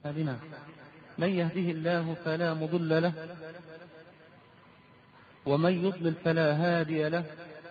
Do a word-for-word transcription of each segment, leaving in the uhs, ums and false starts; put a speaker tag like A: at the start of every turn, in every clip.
A: بنا من يهده الله فلا مضل له ومن يضلل فلا هادي له.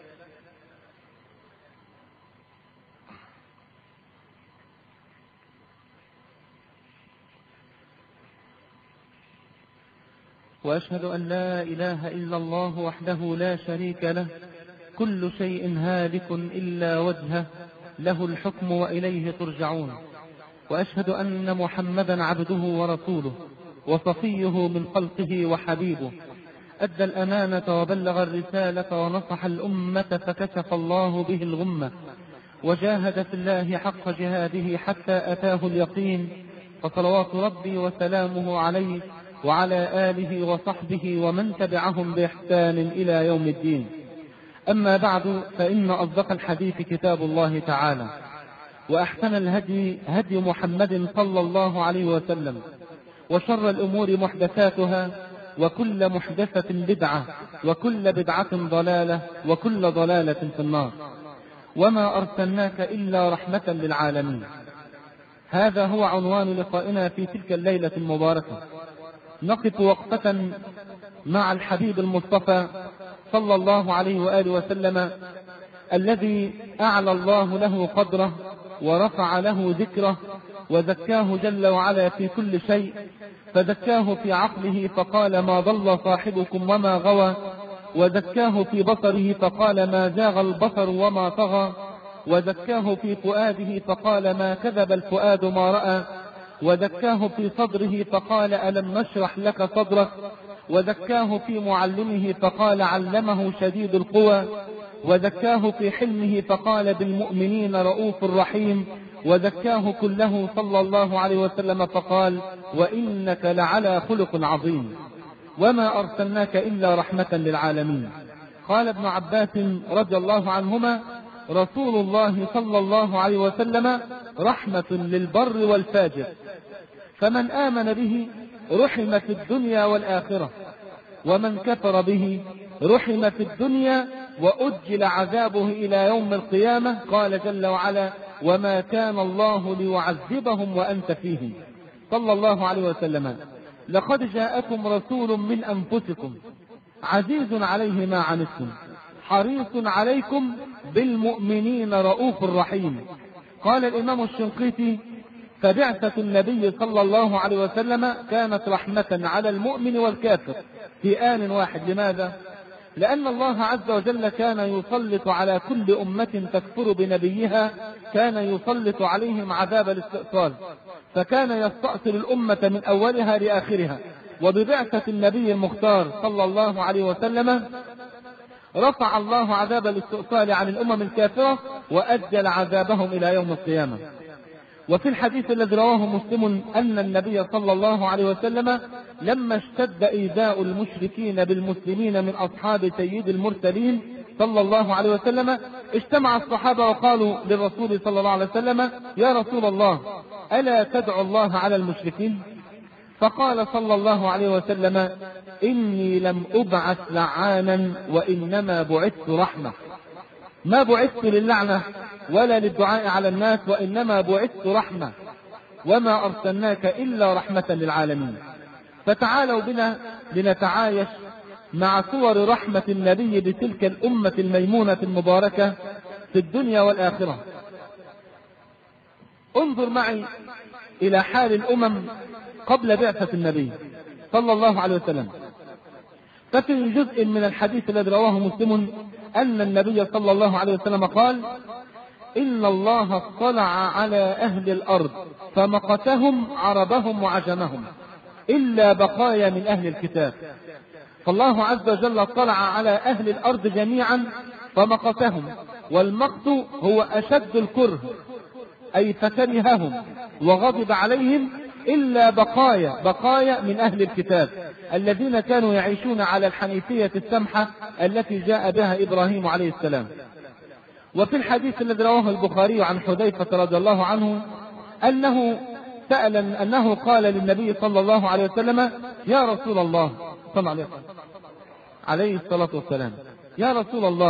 A: وأشهد أن لا إله إلا الله وحده لا شريك له، كل شيء هالك إلا وجهه، له الحكم وإليه ترجعون. وأشهد أن محمدا عبده ورسوله وصفيه من خلقه وحبيبه، أدى الأمانة وبلغ الرسالة ونصح الأمة فكشف الله به الغمة، وجاهد في الله حق جهاده حتى أتاه اليقين، فصلوات ربي وسلامه عليه وعلى آله وصحبه ومن تبعهم بإحسان إلى يوم الدين. أما بعد، فإن أصدق الحديث كتاب الله تعالى، وأحسن الهدي هدي محمد صلى الله عليه وسلم، وشر الأمور محدثاتها، وكل محدثة بدعة، وكل بدعة ضلالة، وكل ضلالة في النار. وما أرسلناك إلا رحمة للعالمين. هذا هو عنوان لقائنا في تلك الليلة المباركة. نقف وقفة مع الحبيب المصطفى صلى الله عليه وآله وسلم، الذي أعلى الله له قدره ورفع له ذكره وزكاه جل وعلا في كل شيء، فزكاه في عقله فقال ما ضل صاحبكم وما غوى، وزكاه في بصره فقال ما زاغ البصر وما طغى، وزكاه في فؤاده فقال ما كذب الفؤاد ما رأى، وزكاه في صدره فقال ألم نشرح لك صدرك، وزكاه في معلمه فقال علمه شديد القوى، وزكاه في حلمه فقال بالمؤمنين رؤوف رحيم، وزكاه كله صلى الله عليه وسلم فقال وإنك لعلى خلق عظيم. وما أرسلناك إلا رحمة للعالمين. قال ابن عباس رضي الله عنهما رسول الله صلى الله عليه وسلم رحمة للبر والفاجر، فمن آمن به رحم في الدنيا والآخرة، ومن كفر به رحم في الدنيا وأجل عذابه إلى يوم القيامة. قال جل وعلا وما كان الله ليعذبهم وأنت فيهم. صلى الله عليه وسلم لقد جاءكم رسول من أنفسكم عزيز عليه ما عنتم حريص عليكم بالمؤمنين رؤوف رحيم. قال الإمام الشنقيطي فبعثة النبي صلى الله عليه وسلم كانت رحمة على المؤمن والكافر في آن واحد. لماذا؟ لأن الله عز وجل كان يسلط على كل أمة تكفر بنبيها، كان يسلط عليهم عذاب الاستئصال، فكان يستأصل الأمة من أولها لآخرها. وببعثة النبي المختار صلى الله عليه وسلم رفع الله عذاب الاستئصال عن الأمم الكافرة وأجل عذابهم إلى يوم القيامة. وفي الحديث الذي رواه مسلم أن النبي صلى الله عليه وسلم لما اشتد إيذاء المشركين بالمسلمين من أصحاب سيد المرسلين صلى الله عليه وسلم اجتمع الصحابة وقالوا للرسول صلى الله عليه وسلم يا رسول الله ألا تدعو الله على المشركين؟ فقال صلى الله عليه وسلم إني لم أبعث لعانا وإنما بعثت رحمة. ما بعثت للعنة ولا للدعاء على الناس، وإنما بعثت رحمة، وما أرسلناك إلا رحمة للعالمين. فتعالوا بنا لنتعايش مع صور رحمة النبي بتلك الأمة الميمونة المباركة في الدنيا والآخرة. انظر معي إلى حال الأمم قبل بعثة النبي صلى الله عليه وسلم. ففي جزء من الحديث الذي رواه مسلم أن النبي صلى الله عليه وسلم قال إن الله اطلع على أهل الأرض فمقتهم عربهم وعجمهم إلا بقايا من أهل الكتاب. فالله عز وجل اطلع على أهل الأرض جميعا فمقتهم، والمقت هو أشد الكره، أي فكرههم وغضب عليهم، إلا بقايا بقايا من أهل الكتاب الذين كانوا يعيشون على الحنيفية السمحة التي جاء بها إبراهيم عليه السلام. وفي الحديث الذي رواه البخاري عن حذيفة رضي الله عنه أنه سأل أنه قال للنبي صلى الله عليه وسلم يا رسول الله صلى الله عليه وسلم عليه الصلاة والسلام يا رسول الله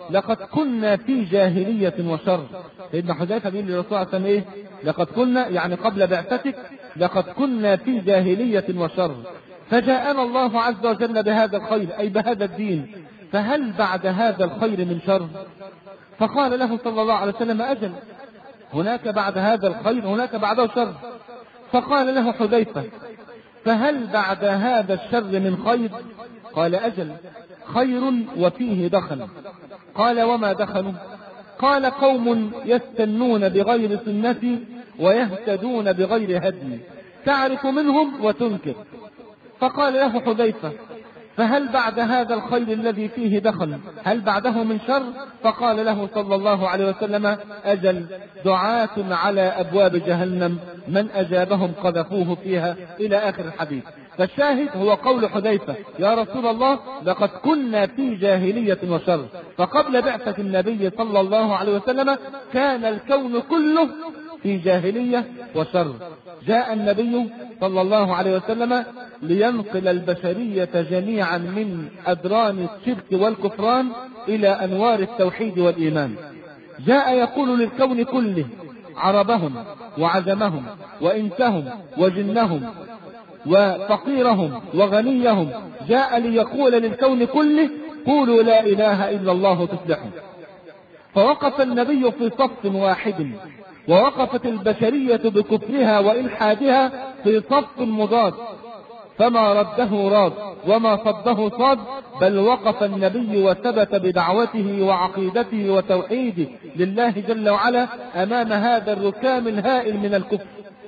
A: لقد كنا في جاهلية وشر. سيدنا حذيفة بيقول للرسول صلى الله عليه وسلم ايه؟ لقد كنا يعني قبل بعثتك لقد كنا في جاهلية وشر، فجاءنا الله عز وجل بهذا الخير أي بهذا الدين، فهل بعد هذا الخير من شر؟ فقال له صلى الله عليه وسلم أجل، هناك بعد هذا الخير هناك بعده شر. فقال له حذيفة فهل بعد هذا الشر من خير؟ قال أجل، خير وفيه دخن. قال وما دخنوا؟ قال قوم يستنون بغير سنتي ويهتدون بغير هدي، تعرف منهم وتنكر. فقال له حذيفة فهل بعد هذا الخير الذي فيه دخن هل بعده من شر؟ فقال له صلى الله عليه وسلم أجل، دعاة على أبواب جهنم من أجابهم قذفوه فيها، إلى آخر الحديث. فالشاهد هو قول حذيفة يا رسول الله لقد كنا في جاهلية وشر. فقبل بعثة النبي صلى الله عليه وسلم كان الكون كله في جاهلية وشر. جاء النبي صلى الله عليه وسلم لينقل البشرية جميعا من أدران الشرك والكفران إلى أنوار التوحيد والإيمان. جاء يقول للكون كله، عربهم وعجمهم وإنسهم وجنهم وفقيرهم وغنيهم، جاء ليقول للكون كله قولوا لا إله إلا الله تفلحوا. فوقف النبي في صف واحد، ووقفت البشرية بكفرها وإلحادها في صف مضاد، فما رده راد وما صده صاد، بل وقف النبي وثبت بدعوته وعقيدته وتوحيده لله جل وعلا أمام هذا الركام الهائل من الكفر،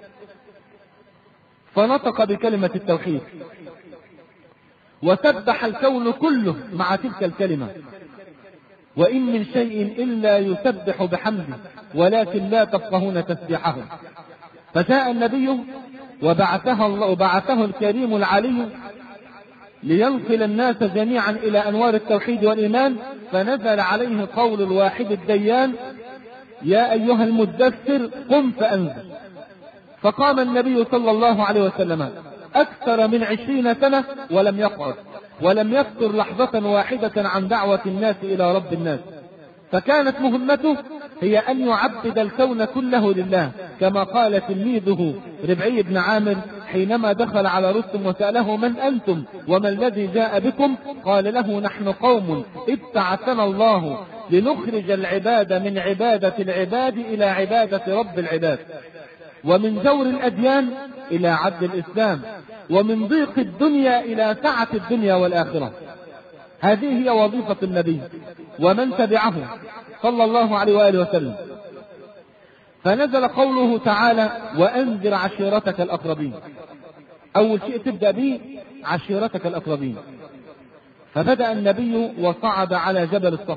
A: فنطق بكلمة التوحيد وسبح الكون كله مع تلك الكلمة. وإن من شيء إلا يسبح بحمده ولكن لا تفقهون تسبيحه. فجاء النبي وبعثه الله وبعثه الكريم العلي لينقل الناس جميعا إلى أنوار التوحيد والإيمان، فنزل عليه قول الواحد الديان يا أيها المدثر قم فأنذر. فقام النبي صلى الله عليه وسلم أكثر من عشرين سنة ولم يقعد ولم يفتر لحظة واحدة عن دعوة الناس إلى رب الناس. فكانت مهمته هي أن يعبد الكون كله لله، كما قال تلميذه ربعي بن عامر حينما دخل على رستم وسأله من أنتم وما الذي جاء بكم؟ قال له نحن قوم ابتعثنا الله لنخرج العباد من عبادة العباد إلى عبادة رب العباد، ومن جور الأديان إلى عدل الإسلام، ومن ضيق الدنيا إلى سعة الدنيا والآخرة. هذه هي وظيفة النبي ومن تبعه صلى الله عليه وآله وسلم. فنزل قوله تعالى وأنذر عشيرتك الأقربين. أول شيء تبدأ به عشيرتك الأقربين. فبدأ النبي وصعد على جبل الصف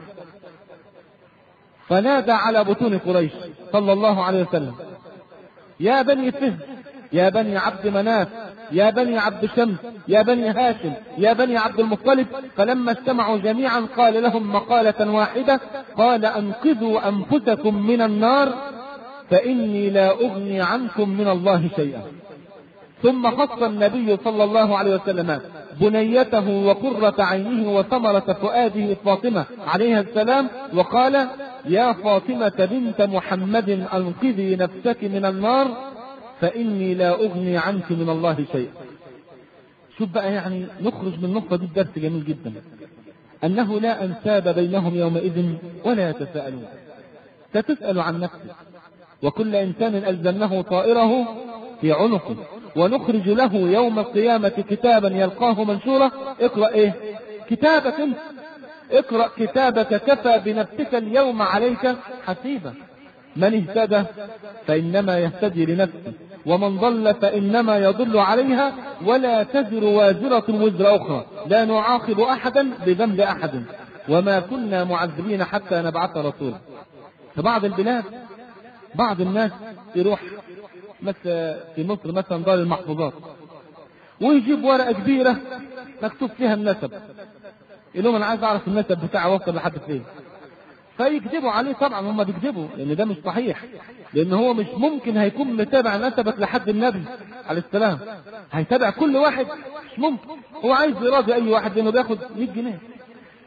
A: فنادى على بطون قريش صلى الله عليه وسلم يا بني فهد، يا بني عبد مناف، يا بني عبد شمس، يا بني هاشم، يا بني عبد المطلب. فلما اجتمعوا جميعا قال لهم مقالة واحدة، قال أنقذوا أنفسكم من النار فإني لا أغني عنكم من الله شيئا. ثم خص النبي صلى الله عليه وسلم بنيته وقرة عينه وثمرة فؤاده فاطمة عليها السلام، وقال يا فاطمة بنت محمد أنقذي نفسك من النار فإني لا أغني عنك من الله شيئا. شوف بقى، يعني نخرج من النقطة دي درس جميل جدا، أنه لا أنساب بينهم يومئذ ولا يتساءلون. ستسأل عن نفسك، وكل إنسان ألزمناه طائره في عنقه، ونخرج له يوم القيامة كتابا يلقاه منشورا. اقرأ ايه كتابك انت، اقرأ كتابك كفى بنفسك اليوم عليك حسيبا. من اهتدى فإنما يهتدي لنفسه، ومن ضل فإنما يضل عليها، ولا تزر وازرة وزر أخرى، لا نعاقب أحدا بذنب أحد، وما كنا معذبين حتى نبعث رسولا. في بعض البلاد بعض الناس يروح مثل في مصر مثلا دار المحفوظات ويجيب ورقة كبيرة مكتوب فيها النسب، يقول لهم أنا عايز أعرف النسب بتاعي وصل لحد فين. فيكذبوا عليه. طبعا هم بيكذبوا لأن ده مش صحيح، لأن هو مش ممكن هيكون متابع نسبك لحد النبي عليه السلام، هيتابع كل واحد مش ممكن. هو عايز يراضي أي واحد لأنه بياخد مية جنيه.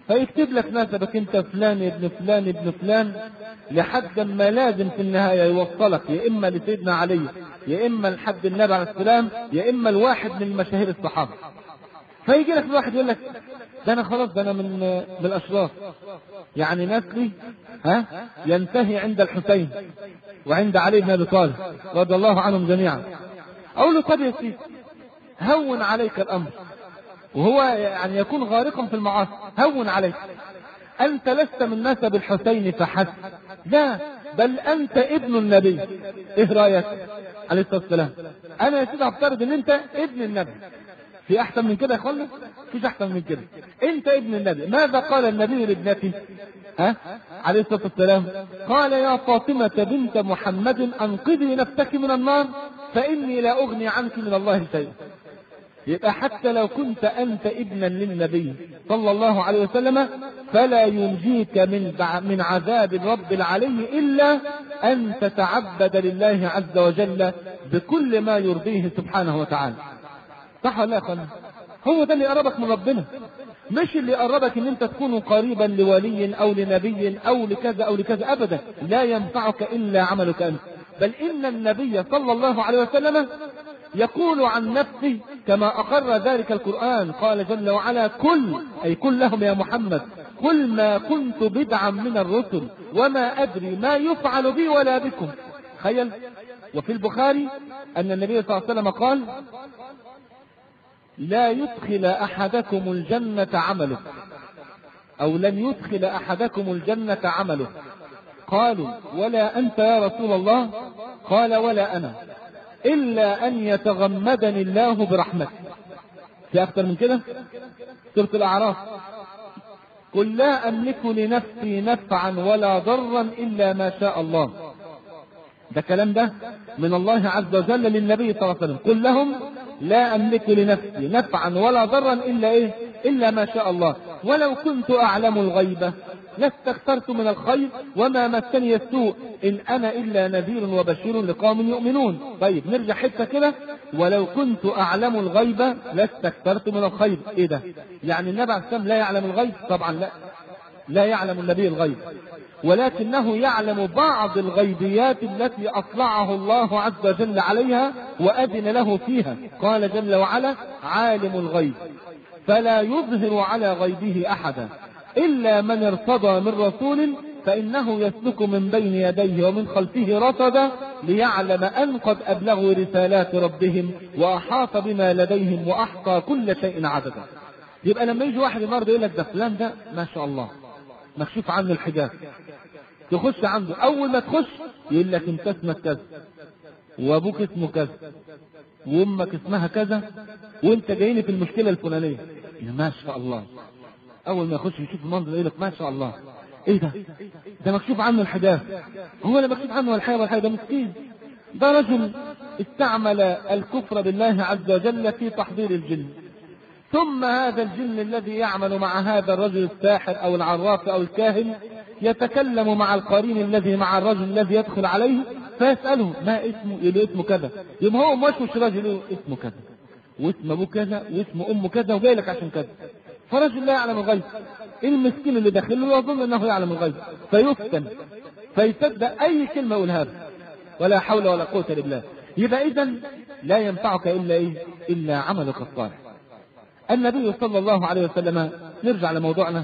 A: فيكتب لك نسبك انت فلان ابن فلان ابن فلان، لحد ما لازم في النهاية يوصلك يا اما لسيدنا علي، يا اما لحد النبي عليه السلام، يا اما لواحد من مشاهير الصحابة. فيجي لك الواحد يقول لك ده انا خلاص، ده انا من من الاشراف، يعني نسلي ها ينتهي عند الحسين وعند علي بن ابي طالب رضي الله عنهم جميعا. اقول له طب يا سيدي هون عليك الامر، وهو يعني يكون غارقا في المعاصي، هون عليك، انت لست من نسب الحسين فحسب، لا بل انت ابن النبي. ايه رايك عليه الصلاه والسلام؟ انا يا سيدي افترض ان انت ابن النبي، في احسن من كده يا اخوانا؟ مفيش احسن من كده. انت ابن النبي. ماذا قال النبي لابنته ها عليه الصلاه والسلام؟ قال يا فاطمه بنت محمد انقذي نفسك من النار فاني لا اغني عنك من الله شيئا. يبقى حتى لو كنت انت ابنا للنبي صلى الله عليه وسلم فلا ينجيك من من عذاب الرب العلي الا ان تتعبد لله عز وجل بكل ما يرضيه سبحانه وتعالى. صح ولا لا يا اخوانا؟ هو ده اللي يقربك من ربنا، مش اللي يقربك ان انت تكون قريبا لولي او لنبي او لكذا او لكذا، ابدا. لا ينفعك الا عملك انت. بل ان النبي صلى الله عليه وسلم يقول عن نفسه كما اقر ذلك القرآن، قال جل وعلا كل اي كلهم يا محمد قل ما كنت بدعا من الرسل وما ادري ما يفعل بي ولا بكم. تخيل. وفي البخاري ان النبي صلى الله عليه وسلم قال لا يدخل احدكم الجنة عمله، او لن يدخل احدكم الجنة عمله. قالوا ولا انت يا رسول الله؟ قال ولا انا، الا ان يتغمدني الله برحمته. في اكثر من كده؟ سورة الاعراف قل لا املك لنفسي نفعا ولا ضرا الا ما شاء الله. ده كلام ده من الله عز وجل للنبي صلى الله عليه وسلم. قل لهم لا املك لنفسي نفعا ولا ضرا الا ايه؟ الا ما شاء الله، ولو كنت اعلم الغيبة لاستكثرت من الخير وما مسني السوء ان انا الا نذير وبشير لقوم يؤمنون. طيب نرجع حته كده، ولو كنت اعلم الغيبة لاستكثرت من الخير. ايه ده؟ يعني النبي عليه السلام لا يعلم الغيب؟ طبعا لا، لا يعلم النبي الغيب، ولكنه يعلم بعض الغيبيات التي اطلعه الله عز وجل عليها واذن له فيها. قال جل وعلا عالم الغيب فلا يظهر على غيبه احدا الا من ارتضى من رسول فانه يسلك من بين يديه ومن خلفه رصدا ليعلم ان قد ابلغوا رسالات ربهم واحاط بما لديهم واحصى كل شيء عددا. يبقى لما يجي واحد النهارده يقول لك ده فلان ده ما شاء الله مكشوف عنه الحجاب، تخش عنده اول ما تخش يقول لك انت اسمك كذا وابوك اسمه كذا وامك اسمها كذا وانت جايني في المشكله الفلانيه. يا ما شاء الله. اول ما يخش يشوف المنظر يقول لك ما شاء الله، ايه ده؟ ده مكشوف عنه الحجاب. هو اللي مكشوف عنه الحجاب والحجاب ده مسكين، ده رجل استعمل الكفر بالله عز وجل في تحضير الجن، ثم هذا الجن الذي يعمل مع هذا الرجل الساحر او العراف او الكاهن يتكلم مع القرين الذي مع الرجل الذي يدخل عليه فيسأله ما اسمه؟ يقول اسمه كذا. يبقى هو مش راجل اسمه كذا واسم ابوه كذا واسم امه كذا وجاي لك عشان كذا. فرجل لا يعلم الغيب، المسكين اللي داخله يظن انه يعلم الغيب فيفتن فيصدق اي كلمه يقولها له، ولا حول ولا قوه الا بالله. يبقى اذا لا ينفعك الا ايه؟ الا عملك الصالح. النبي صلى الله عليه وسلم، نرجع لموضوعنا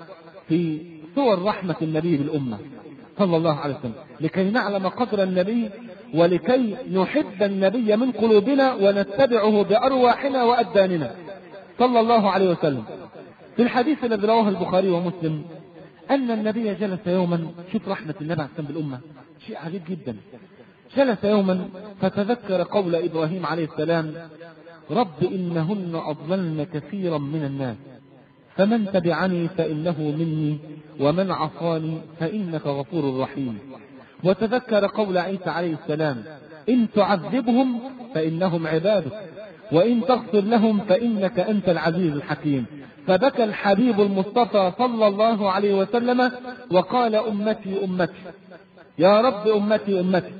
A: في صور رحمة النبي بالأمة صلى الله عليه وسلم، لكي نعلم قدر النبي ولكي نحب النبي من قلوبنا ونتبعه بأرواحنا وأبداننا صلى الله عليه وسلم. في الحديث الذي رواه البخاري ومسلم أن النبي جلس يوما، شوف رحمة النبي عليه السلام بالأمة شيء عجيب جدا. جلس يوما فتذكر قول إبراهيم عليه السلام رب إنهن أضللن كثيرا من الناس فمن تبعني فإنه مني ومن عصاني فإنك غفور رحيم. وتذكر قول عيسى عليه السلام إن تعذبهم فإنهم عبادك وإن تغفر لهم فإنك أنت العزيز الحكيم. فبكى الحبيب المصطفى صلى الله عليه وسلم وقال أمتي أمتي يا رب أمتي أمتي.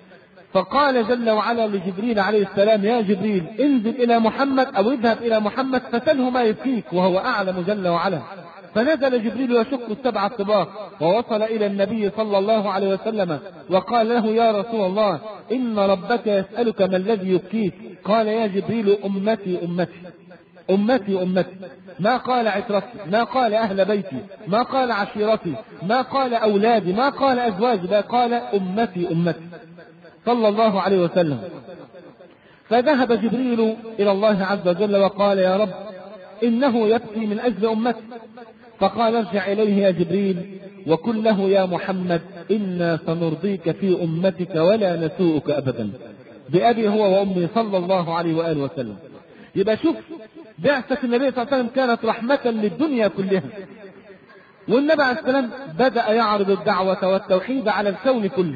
A: فقال جل وعلا لجبريل عليه السلام يا جبريل انزل إلى محمد أو اذهب إلى محمد فسله ما يبكيك، وهو أعلم جل وعلا فنزل جبريل يشق السبع الطباق ووصل إلى النبي صلى الله عليه وسلم وقال له: يا رسول الله، إن ربك يسألك ما الذي يبكيك؟ قال: يا جبريل، أمتي أمتي أمتي أمتي. ما قال عترتي، ما قال أهل بيتي، ما قال عشيرتي، ما قال أولادي، ما قال أزواجي، بل قال أمتي أمتي صلى الله عليه وسلم. فذهب جبريل إلى الله عز وجل وقال: يا رب، إنه يبكي من أجل أمتي. فقال: ارجع إليه يا جبريل وقل له: يا محمد، إنا سنرضيك في أمتك ولا نسوءك أبدا، بأبي هو وأمي صلى الله عليه وآله وسلم. يبقى شوف، بعثة النبي صلى الله عليه وسلم كانت رحمة للدنيا كلها، والنبي عليه السلام بدأ يعرض الدعوة والتوحيد على الكون كله،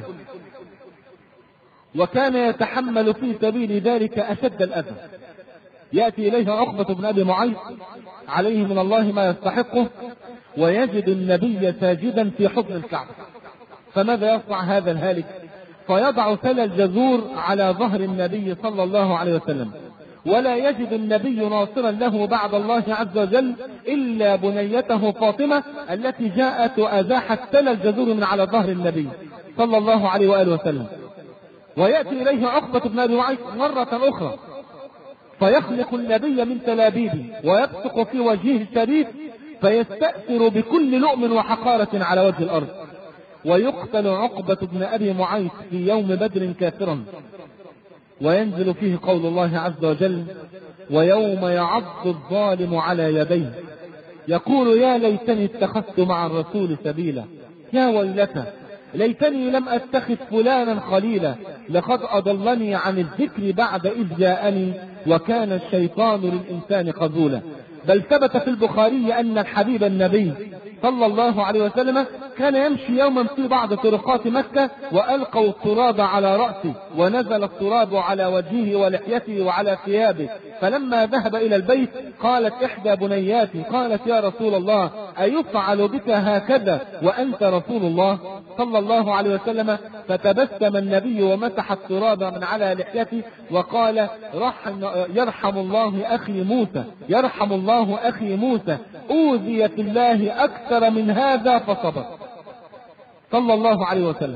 A: وكان يتحمل في سبيل ذلك أشد الأذى. يأتي إليه عقبة بن أبي معيط عليه من الله ما يستحقه، ويجد النبي ساجدا في حضن الكعبة. فماذا يصنع هذا الهالك؟ فيضع ثلى الجزور على ظهر النبي صلى الله عليه وسلم، ولا يجد النبي ناصرا له بعد الله عز وجل إلا بنيته فاطمة التي جاءت وأزاحت ثلى الجزور من على ظهر النبي صلى الله عليه وآله وسلم. ويأتي إليه عقبة بن أبي معيط مرة أخرى فيخلق النبي من تلابيبه ويبصق في وجهه الشريف فيستأثر بكل لؤم وحقارة على وجه الأرض. ويقتل عقبة بن أبي معيط في يوم بدر كافرا، وينزل فيه قول الله عز وجل: ويوم يعض الظالم على يديه يقول يا ليتني اتخذت مع الرسول سبيلا، يا ويلتى ليتني لم أتخذ فلانا خليلا، لقد أضلني عن الذكر بعد إذ جاءني وكان الشيطان للإنسان خذولا. بل ثبت في البخاري أن الحبيب النبي صلى الله عليه وسلم كان يمشي يوما في بعض طرقات مكة وألقوا التراب على رأسه، ونزل التراب على وجهه ولحيته وعلى ثيابه. فلما ذهب إلى البيت قالت إحدى بنياته، قالت: يا رسول الله، أيفعل بك هكذا وأنت رسول الله صلى الله عليه وسلم؟ فتبسم النبي ومسح التراب من على لحيته وقال: رحم يرحم الله أخي موسى، يرحم الله أخي موسى، أوذي في الله أكثر من هذا فصبر صلى الله عليه وسلم.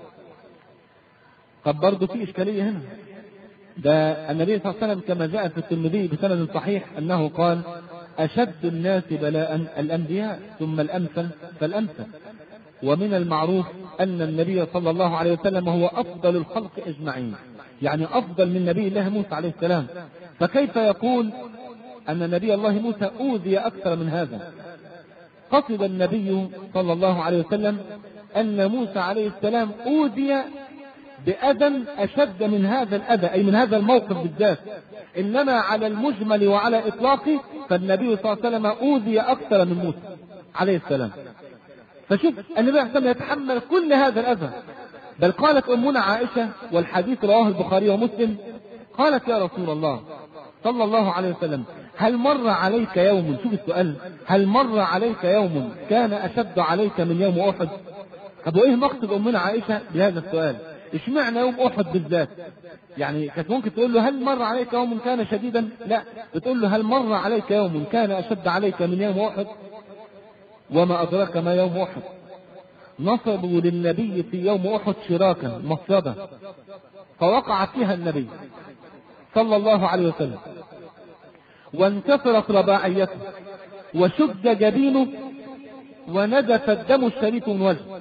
A: طب برضه في إشكالية هنا. ده النبي صلى الله عليه وسلم كما جاء في الترمذي بسند صحيح أنه قال: أشد الناس بلاء الأنبياء ثم الأمثل فالأمثل. ومن المعروف أن النبي صلى الله عليه وسلم هو أفضل الخلق أجمعين، يعني أفضل من نبي الله موسى عليه السلام، فكيف يقول أن نبي الله موسى أوذي أكثر من هذا؟ قصد النبي صلى الله عليه وسلم أن موسى عليه السلام أوذي بأذى أشد من هذا الأذى، أي من هذا الموقف بالذات. إنما على المجمل وعلى إطلاقه فالنبي صلى الله عليه وسلم أوذي أكثر من موسى عليه السلام. فشوف النبي صلى الله عليه وسلم يتحمل كل هذا الأذى. بل قالت أمنا عائشة، والحديث رواه البخاري ومسلم، قالت: يا رسول الله صلى الله عليه وسلم، هل مر عليك يوم، شوف السؤال، هل مر عليك يوم كان أشد عليك من يوم أحد؟ طب وإيه مقصد أمنا عائشة بهذا السؤال؟ اشمعنى يوم أحد بالذات؟ يعني كانت ممكن تقول له: هل مر عليك يوم كان شديدا؟ لا، بتقول له: هل مر عليك يوم كان أشد عليك من يوم أحد؟ وما أدراك ما يوم أحد؟ نصبوا للنبي في يوم أحد شراكا مصيدة فوقع فيها النبي صلى الله عليه وسلم، وانكسرت رباعيته وشج جبينه ونزف الدم الشريف من وجهه،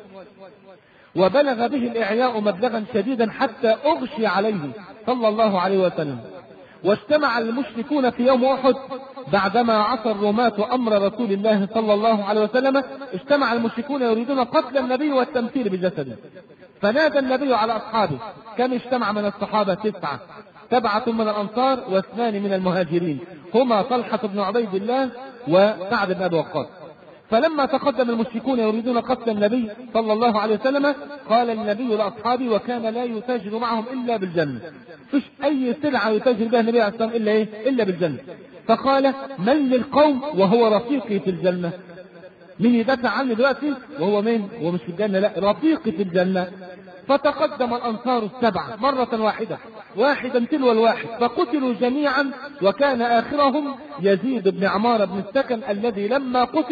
A: وبلغ به الإعياء مبلغا شديدا حتى أغشي عليه صلى الله عليه وسلم. واجتمع المشركون في يوم أحد بعدما عصى الرماة أمر رسول الله صلى الله عليه وسلم، اجتمع المشركون يريدون قتل النبي والتمثيل بجسده. فنادى النبي على أصحابه. كم اجتمع من الصحابة؟ تسعة، سبعة من الأنصار واثنان من المهاجرين، هما طلحة بن عبيد الله وسعد بن أبي وقاص. فلما تقدم المشركون يريدون قتل النبي صلى الله عليه وسلم قال النبي لأصحابه، وكان لا يتاجر معهم إلا بالجنة، فيش أي سلعة يتاجر بها النبي عليه الصلاة والسلام إلا إيه؟ إلا بالجنة. فقال: من للقوم وهو رفيقي في الجنة؟ من يدافع عني دلوقتي وهو مين؟ هو مش في الجنة، لا، رفيقي في الجنة. فتقدم الأنصار السبعة مرة واحدة، واحدا تلو الواحد، فقتلوا جميعا، وكان آخرهم يزيد بن عمار بن السكن الذي لما قتل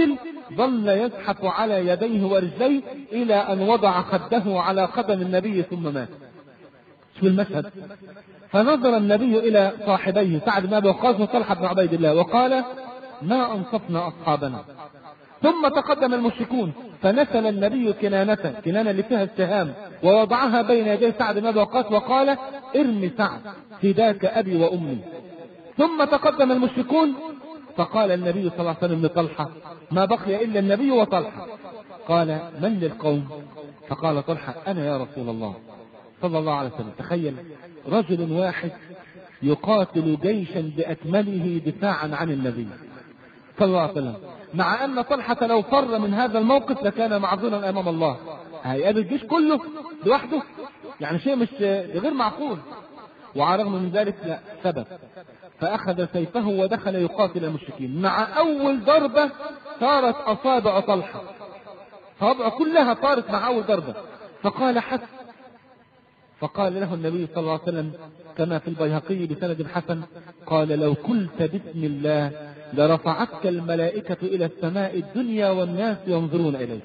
A: ظل يزحف على يديه ورجليه إلى أن وضع خده على قدم النبي ثم مات. شوف المشهد. فنظر النبي إلى صاحبيه سعد بن أبي وقاص وطلحة بن عبيد الله وقال: ما أنصفنا أصحابنا. ثم تقدم المشركون فنسل النبي كنانة، كنانة اللي فيها السهام، ووضعها بين يدي سعد بن أبي وقاص وقال: ارمي سعد فداك أبي وأمي. ثم تقدم المشركون فقال النبي صلى الله عليه وسلم لطلحة: ما بقي إلا النبي وطلحة. قال: من للقوم؟ فقال طلحة: أنا يا رسول الله صلى الله عليه وسلم. تخيل رجل واحد يقاتل جيشا بأكمله دفاعا عن النبي صلى الله عليه وسلم، مع أن طلحة لو فر من هذا الموقف لكان معذورا أمام الله. هيقابل الجيش كله لوحده، يعني شيء مش غير معقول. وعلى الرغم من ذلك لا ثبت، فأخذ سيفه ودخل يقاتل المشركين. مع أول ضربة صارت أصابع طلحة، صابعه كلها طارت مع أول ضربة. فقال: حسن. فقال له النبي صلى الله عليه وسلم كما في البيهقي بسند حسن: قال: لو قلت بسم الله لرفعتك الملائكة إلى السماء الدنيا والناس ينظرون إليك.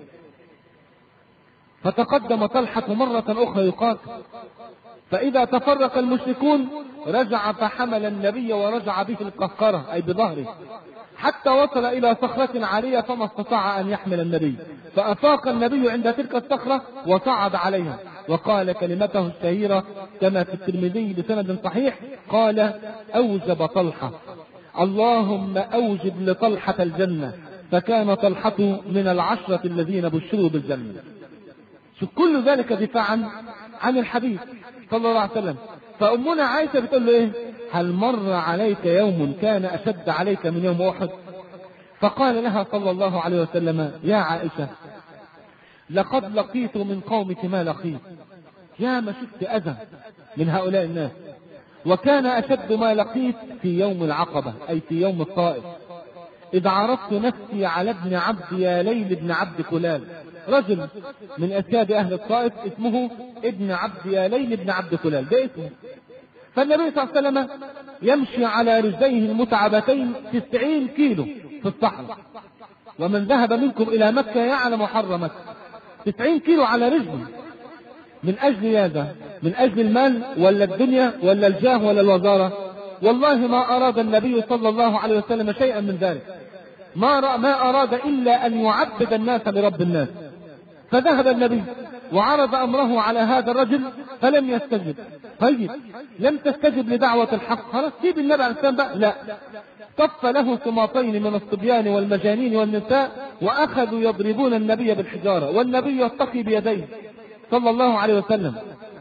A: فتقدم طلحة مرة أخرى يقاتل، فإذا تفرق المشركون رجع فحمل النبي ورجع به القهقرة أي بظهره حتى وصل إلى صخرة عالية فما استطاع أن يحمل النبي، فأفاق النبي عند تلك الصخرة وصعد عليها وقال كلمته الشهيرة كما في الترمذي بسند صحيح، قال: أوجب طلحة، اللهم أوجب لطلحة الجنة، فكان طلحة من العشرة الذين بشروا بالجنة. شوف كل ذلك دفاعا عن الحبيب صلى الله عليه وسلم. فأمنا عائشة بتقول له إيه؟ هل مر عليك يوم كان أشد عليك من يوم أحد؟ فقال لها صلى الله عليه وسلم: يا عائشة، لقد لقيت من قومك ما لقيت، يا ما شفت أذى من هؤلاء الناس، وكان أشد ما لقيت في يوم العقبة أي في يوم الطائف، إذ عرضت نفسي على ابن عبد يا ليل بن عبد كلال، رجل من أسياد أهل الطائف اسمه ابن عبد يا ليل بن عبد كلال، ده اسمه. فالنبي صلى الله عليه وسلم يمشي على رجليه المتعبتين تسعين كيلو في الصحراء، ومن ذهب منكم إلى مكة يعلم حر مكة، تسعين كيلو على رجله. من أجل هذا؟ من أجل المال ولا الدنيا ولا الجاه ولا الوزارة؟ والله ما أراد النبي صلى الله عليه وسلم شيئا من ذلك، ما ما أراد إلا أن يعبد الناس لرب الناس. فذهب النبي وعرض أمره على هذا الرجل فلم يستجب. طيب لم تستجب لدعوة الحق، خلاص سيب النبي عليه السلام بقى. لا، طف له سماطين من الصبيان والمجانين والنساء وأخذوا يضربون النبي بالحجارة، والنبي يتقي بيديه صلى الله عليه وسلم.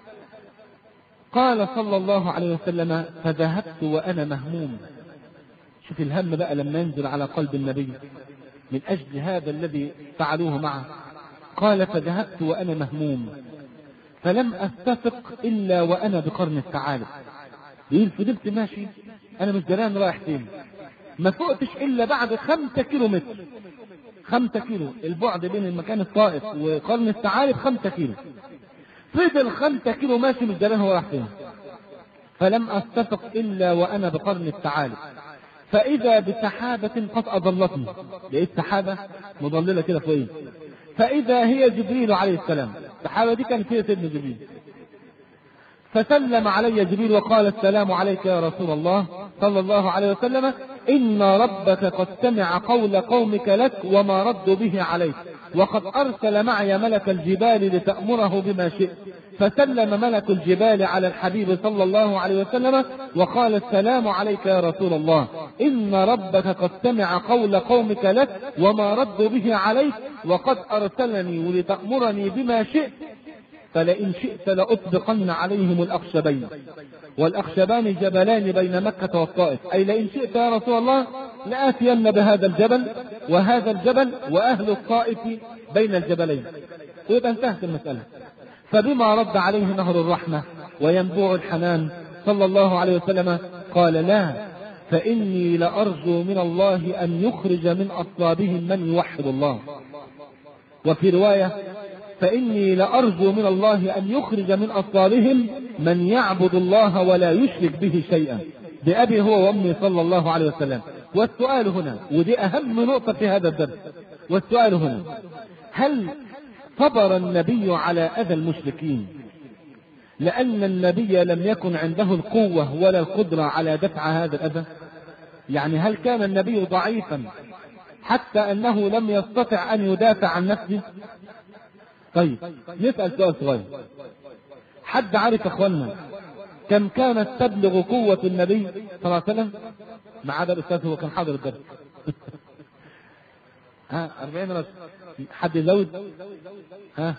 A: قال صلى الله عليه وسلم: فذهبت وأنا مهموم. شوف الهم بقى لما ينزل على قلب النبي من أجل هذا الذي فعلوه معه. قال: فذهبت وأنا مهموم فلم أستفق إلا وأنا بقرن الثعالب. يقول فضلت ماشي أنا مش دران رايح فين، ما فقتش إلا بعد خمسة كيلو متر، خمسة كيلو البعد بين المكان الطائف وقرن الثعالب خمسة كيلو. فضل خمسة كيلو ماشي مش دران هو رايح فين. فلم أستفق إلا وأنا بقرن الثعالب، فإذا بسحابة قد أضلتني، لقيت سحابة مضللة كده فوقي، فإذا هي جبريل عليه السلام. السحابة دي كان فيها سيدنا جبريل، فسلم علي جبريل وقال: السلام عليك يا رسول الله صلى الله عليه وسلم، إن ربك قد سمع قول قومك لك وما ردوا به عليك، وقد أرسل معي ملك الجبال لتأمره بما شئت. فسلم ملك الجبال على الحبيب صلى الله عليه وسلم وقال: السلام عليك يا رسول الله، إن ربك قد سمع قول قومك لك وما ردوا به عليك، وقد أرسلني ولتأمرني بما شئت، فلئن شئت لأطبقن عليهم الأخشبين، والأخشبان جبلان بين مكة والطائف، أي لئن شئت يا رسول الله لآتين بهذا الجبل وهذا الجبل وأهل الطائف بين الجبلين. ويبقى انتهت المسألة. فبما رد عليه نهر الرحمة وينبوع الحنان صلى الله عليه وسلم قال: لا، فإني لأرجو من الله أن يخرج من أصلابهم من يوحد الله. وفي رواية: فإني لأرجو من الله أن يخرج من أصلابهم من يعبد الله ولا يشرك به شيئا، بأبي هو وأمي صلى الله عليه وسلم. والسؤال هنا، ودي أهم نقطة في هذا الدرس، والسؤال هنا: هل صبر النبي على أذى المشركين لأن النبي لم يكن عنده القوة ولا القدرة على دفع هذا الأذى؟ يعني هل كان النبي ضعيفا حتى أنه لم يستطع أن يدافع عن نفسه؟ طيب نسأل سؤال صغير: حد عارف اخوانا كم كانت تبلغ قوة النبي صلى الله عليه وسلم؟ ما عدا الأستاذ هو كان حاضر الدرس. ها أربعين رجل. حد يزود؟ ها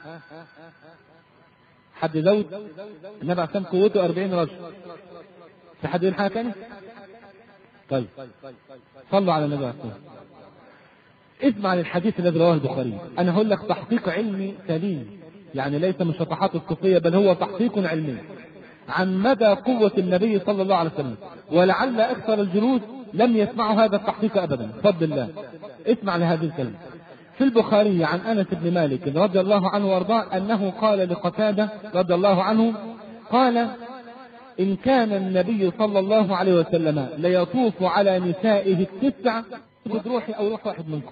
A: حد يزود؟ النبي عليه الصلاة قوته أربعين رجل. في حد يقول حاجة تاني؟ طيب صلوا على النبي عليه الصلاة. اسمع للحديث الذي رواه البخاري. أنا هقول لك تحقيق علمي سليم، يعني ليس من شطحات الصوفية، بل هو تحقيق علمي عن مدى قوة النبي صلى الله عليه وسلم، ولعل أكثر الجلوس لم يسمعوا هذا التحقيق أبدا بفضل الله. اسمع لهذه الكلمة في البخاري عن أنس بن مالك رضي الله عنه وارضاه أنه قال لقتادة رضي الله عنه، قال: إن كان النبي صلى الله عليه وسلم ليطوف على نسائه التسع يقبض روحي أو روح واحد منكم،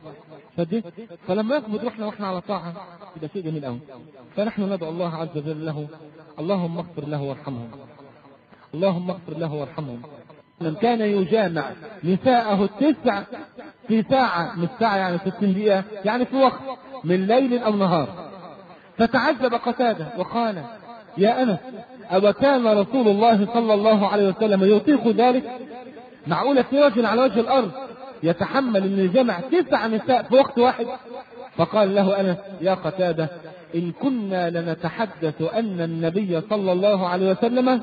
A: فلما يقبض روحنا واحنا على طاعة يبقى شيء جميل قوي. فنحن ندعو الله عز وجل له: اللهم اغفر له وارحمه، اللهم اغفر له وارحمه. من كان يجامع نساءه التسع في ساعة، مش ساعة يعني ستين دقيقة، يعني في وقت من ليل أو نهار. فتعجب قتادة وقال: يا أنس، أو كان رسول الله صلى الله عليه وسلم يطيق ذلك؟ معقولة في رجل على وجه الأرض يتحمل أن يجمع تسع نساء في وقت واحد؟ فقال له أنس: يا قتادة، إن كنا لنتحدث أن النبي صلى الله عليه وسلم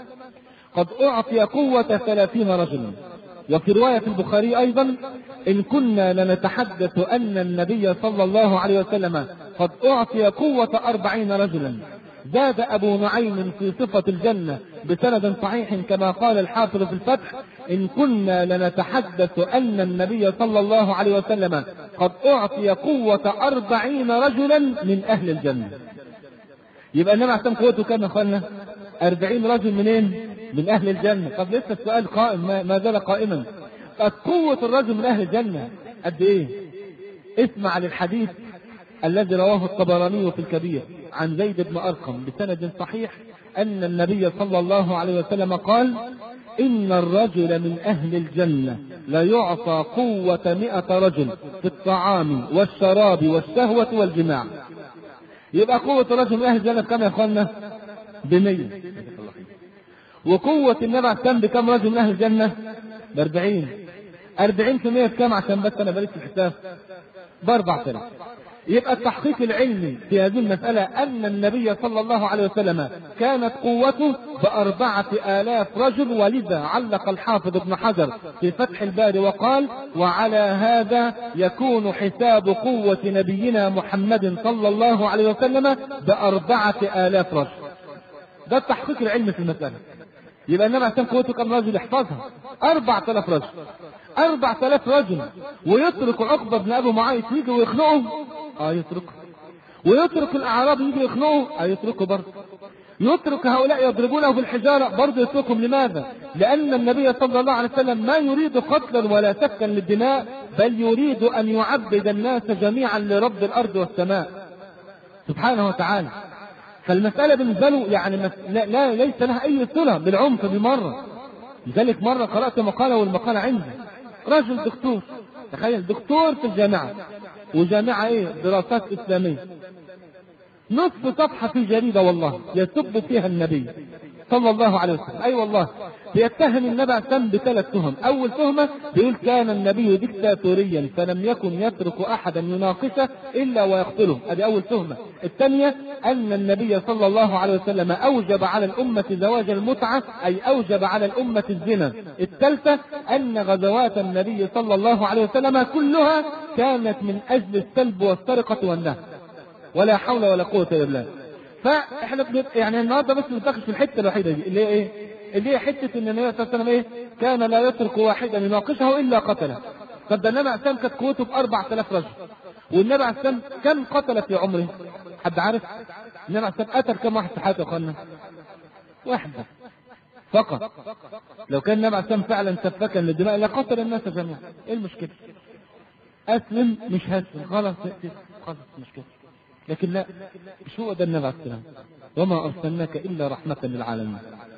A: قد أعطي قوة ثلاثين رجلا. وفي رواية البخاري أيضا: إن كنا لنتحدث أن النبي صلى الله عليه وسلم قد أعطي قوة أربعين رجلا. زاد أبو نعيم في صفة الجنة بسند صحيح كما قال الحافظ في الفتح: إن كنا لنتحدث أن النبي صلى الله عليه وسلم قد أعطي قوة أربعين رجلا من أهل الجنة. يبقى النبي عليه قوته كم يا أخوانا؟ أربعين رجل منين؟ من أهل الجنة. طب لسه السؤال قائم، ما زال قائما. قد قوة الرجل من أهل الجنة قد إيه؟ اسمع للحديث الذي رواه الطبراني في الكبير عن زيد بن أرقم بسند صحيح أن النبي صلى الله عليه وسلم قال: إن الرجل من أهل الجنة لا يعطى قوة مئة رجل في الطعام والشراب والشهوة والجماع. يبقى قوة الرجل من أهل الجنة كم يا أخوانا؟ بمية. وقوة النبي عليه السلام بكم رجل من أهل الجنة؟ بأربعين. أربعين في مية بكم؟ عشان بس أنا بليت الحساب بأربع آلاف. يبقى التحقيق العلمي في هذه المسألة أن النبي صلى الله عليه وسلم كانت قوته بأربعة آلاف رجل. ولذا علق الحافظ ابن حجر في فتح الباري وقال: وعلى هذا يكون حساب قوة نبينا محمد صلى الله عليه وسلم بأربعة آلاف رجل. ده التحقيق العلمي في المسألة. يبقى النبي عشان قوته كم رجل؟ احفظها: أربعة آلاف رجل. أربعة آلاف رجل. ويترك عقبة بن أبي معيط يجي ويخنقه؟ اه يتركه. ويترك الأعراب يجي يخنقه؟ اه يتركه برضه. يترك هؤلاء يضربونه بالحجارة؟ برضه يتركهم. لماذا؟ لأن النبي صلى الله عليه وسلم ما يريد قتلا ولا سفكا للدماء، بل يريد أن يعبد الناس جميعا لرب الأرض والسماء سبحانه وتعالى. فالمسألة بالنسبة له يعني لا, لا ليس لها أي صلة بالعنف بالمرة. لذلك مرة قرأت مقالة، والمقالة عندي، رجل دكتور، تخيل دكتور في الجامعة، وجامعة ايه؟ دراسات إسلامية، نصف صفحة في جريدة والله يسب فيها النبي صلى الله عليه وسلم. أي والله بيتهم النبي عليه السلام بثلاث تهم. أول تهمة بيقول: كان النبي ديكتاتوريا فلم يكن يترك أحدا يناقشه إلا ويقتله. هذه أول تهمة. الثانية أن النبي صلى الله عليه وسلم أوجب على الأمة زواج المتعة، أي أوجب على الأمة الزنا. الثالثة أن غزوات النبي صلى الله عليه وسلم كلها كانت من أجل السلب والسرقة والنهب، ولا حول ولا قوة إلا بالله. فاحنا يعني النهارده بس نتناقش في الحته الوحيده دي اللي هي ايه؟ اللي هي حته ان النبي صلى الله عليه وسلم ايه؟ كان لا يترك واحدا يناقشه الا قتله. طب ده النبي عليه السلام كانت قوته بأربعة آلاف رجل، والنبي عليه السلام كم قتل في عمره؟ حد عارف؟ النبي عليه السلام قتل كم واحد في حياته يا اخوانا؟ واحد فقط. لو كان النبي عليه السلام فعلا سفكا للدماء لقتل الناس جميعا. ايه المشكله؟ أسلم مش هسلم، خلاص خلاص مش كده. لكن لا، مش هو ده النبي عليه السلام، وما أرسلناك إلا رحمة للعالمين.